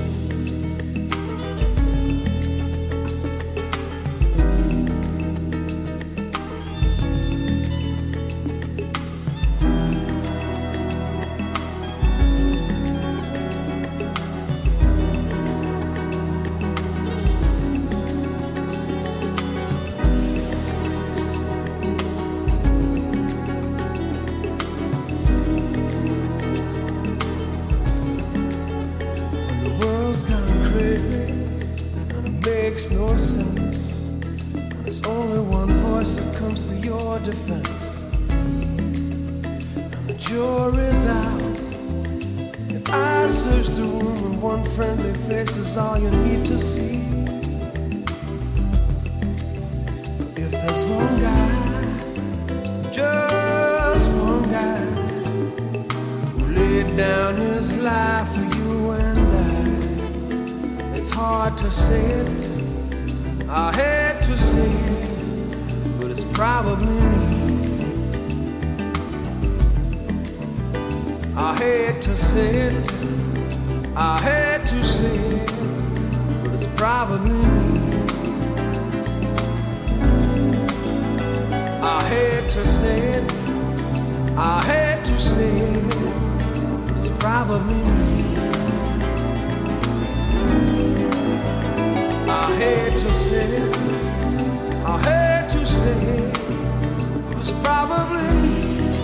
Makes no sense, and it's only one voice that comes to your defense. And the jury's out, your eyes search the room, and one friendly face is all you need to see. But if there's one guy, just one guy, who laid down his life for you and I, it's hard to say it, I hate to say it, but it's probably me. I hate to say it, I hate to say it, but it's probably me. I hate to say it, I hate to say it, but it's probably me. I hate to say it, I hate to say it, but it's probably me.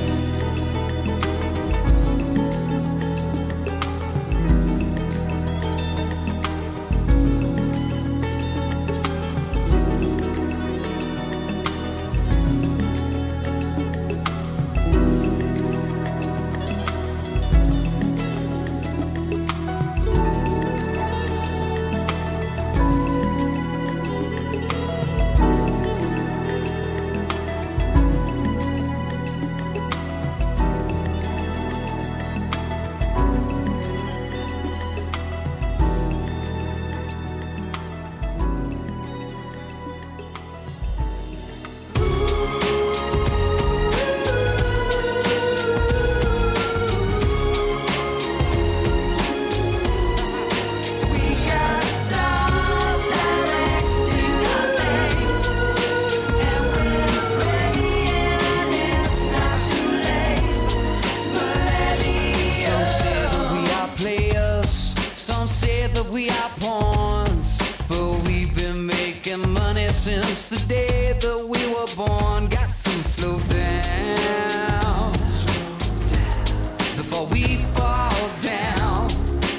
Since the day that we were born, got some slow down before we fall down.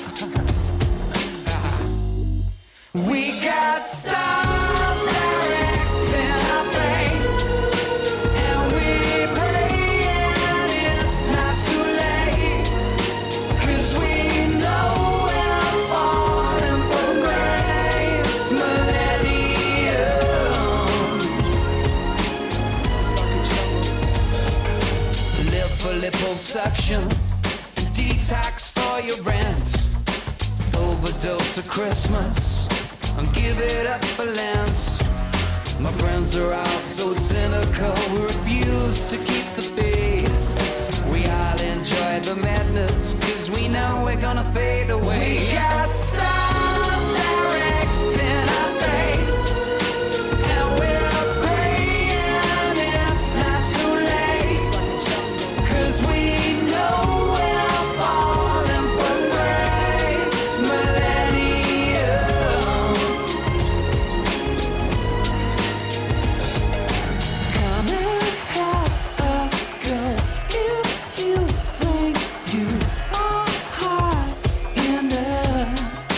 We got stars directing our fate, and we pray and it's not too late, 'cause we know we're falling from grace. Liposuction, detox for your rent, overdose of Christmas, and give it up for Lent. My friends are all so cynical, we refuse to keep the faith. We all enjoy the madness, 'cause we know we're gonna fade away. We got stars directing our fate, and we're praying it's not too late, 'cause we know we're falling from grace. Millennium, come and have a go if you think you are hot enough.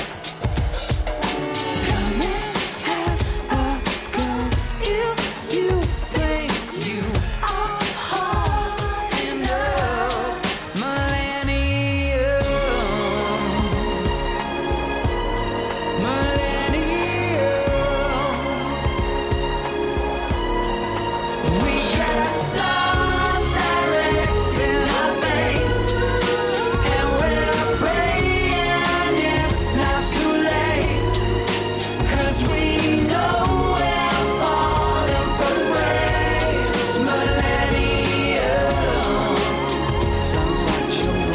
Come and have a go if you think you are hot enough. Millennium, we got stars directing our fate, and we're praying it's not too late, 'cause we know we're falling from grace. Millennium sounds like jungle.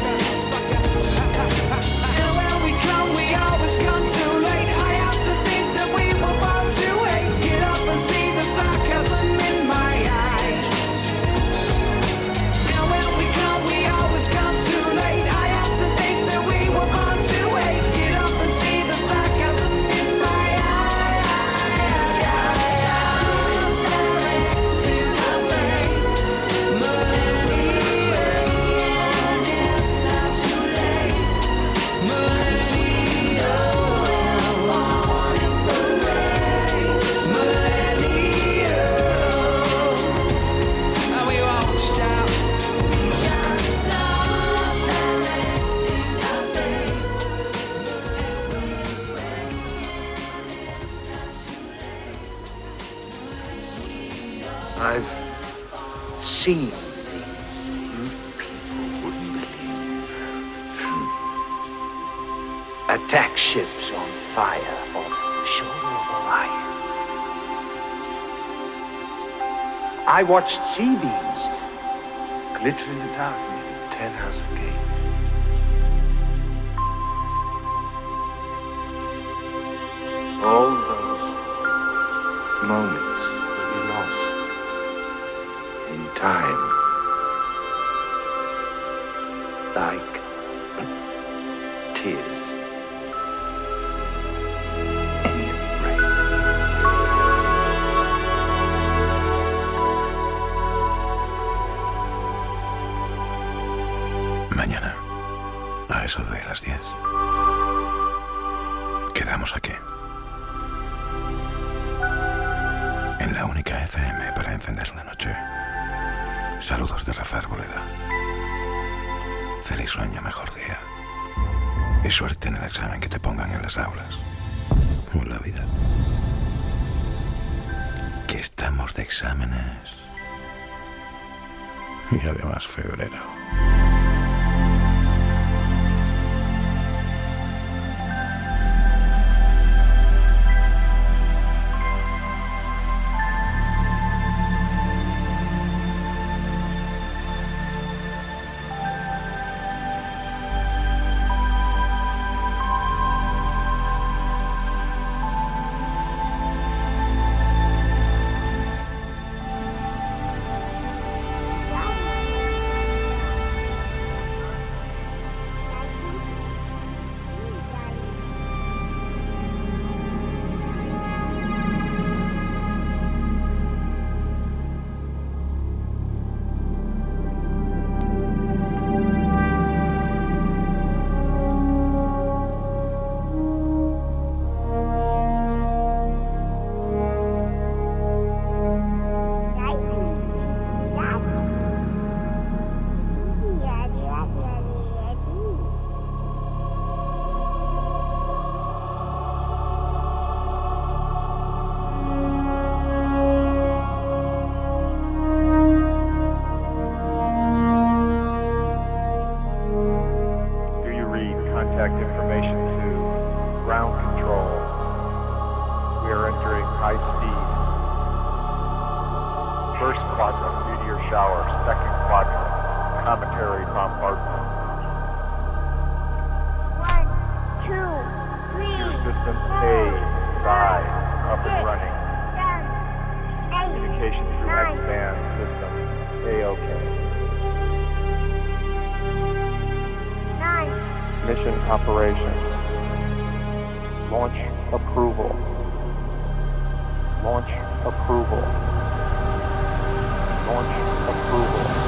And when we come, we always come too late. I have to think that we were born to hate. Get up and see the sarcasm in my eyes. And when we come, we always come too late. I have to think that we were born to hate. Get up and see the sarcasm in my eyes. Stars directing our fate. Millennium, it's not too late. Millennium, we're falling from grace. Millennium, and we watched out. We got stars directing our fate, and we pray it's not too late, 'cause we know. I've seen things you people wouldn't believe. Attack ships on fire off the shore of Orion. I watched sea beams glitter in the dark near the 10-house gate. All those moments will be lost in time, like tears in the rain. Quedamos aquí. En la única FM para encender la noche. Saludos de Rafa Arboleda. Feliz sueño, mejor día. Y suerte en el examen que te pongan en las aulas. O la vida. Que estamos de exámenes. Y además febrero. Mission operation. Launch approval. Launch approval. Launch approval.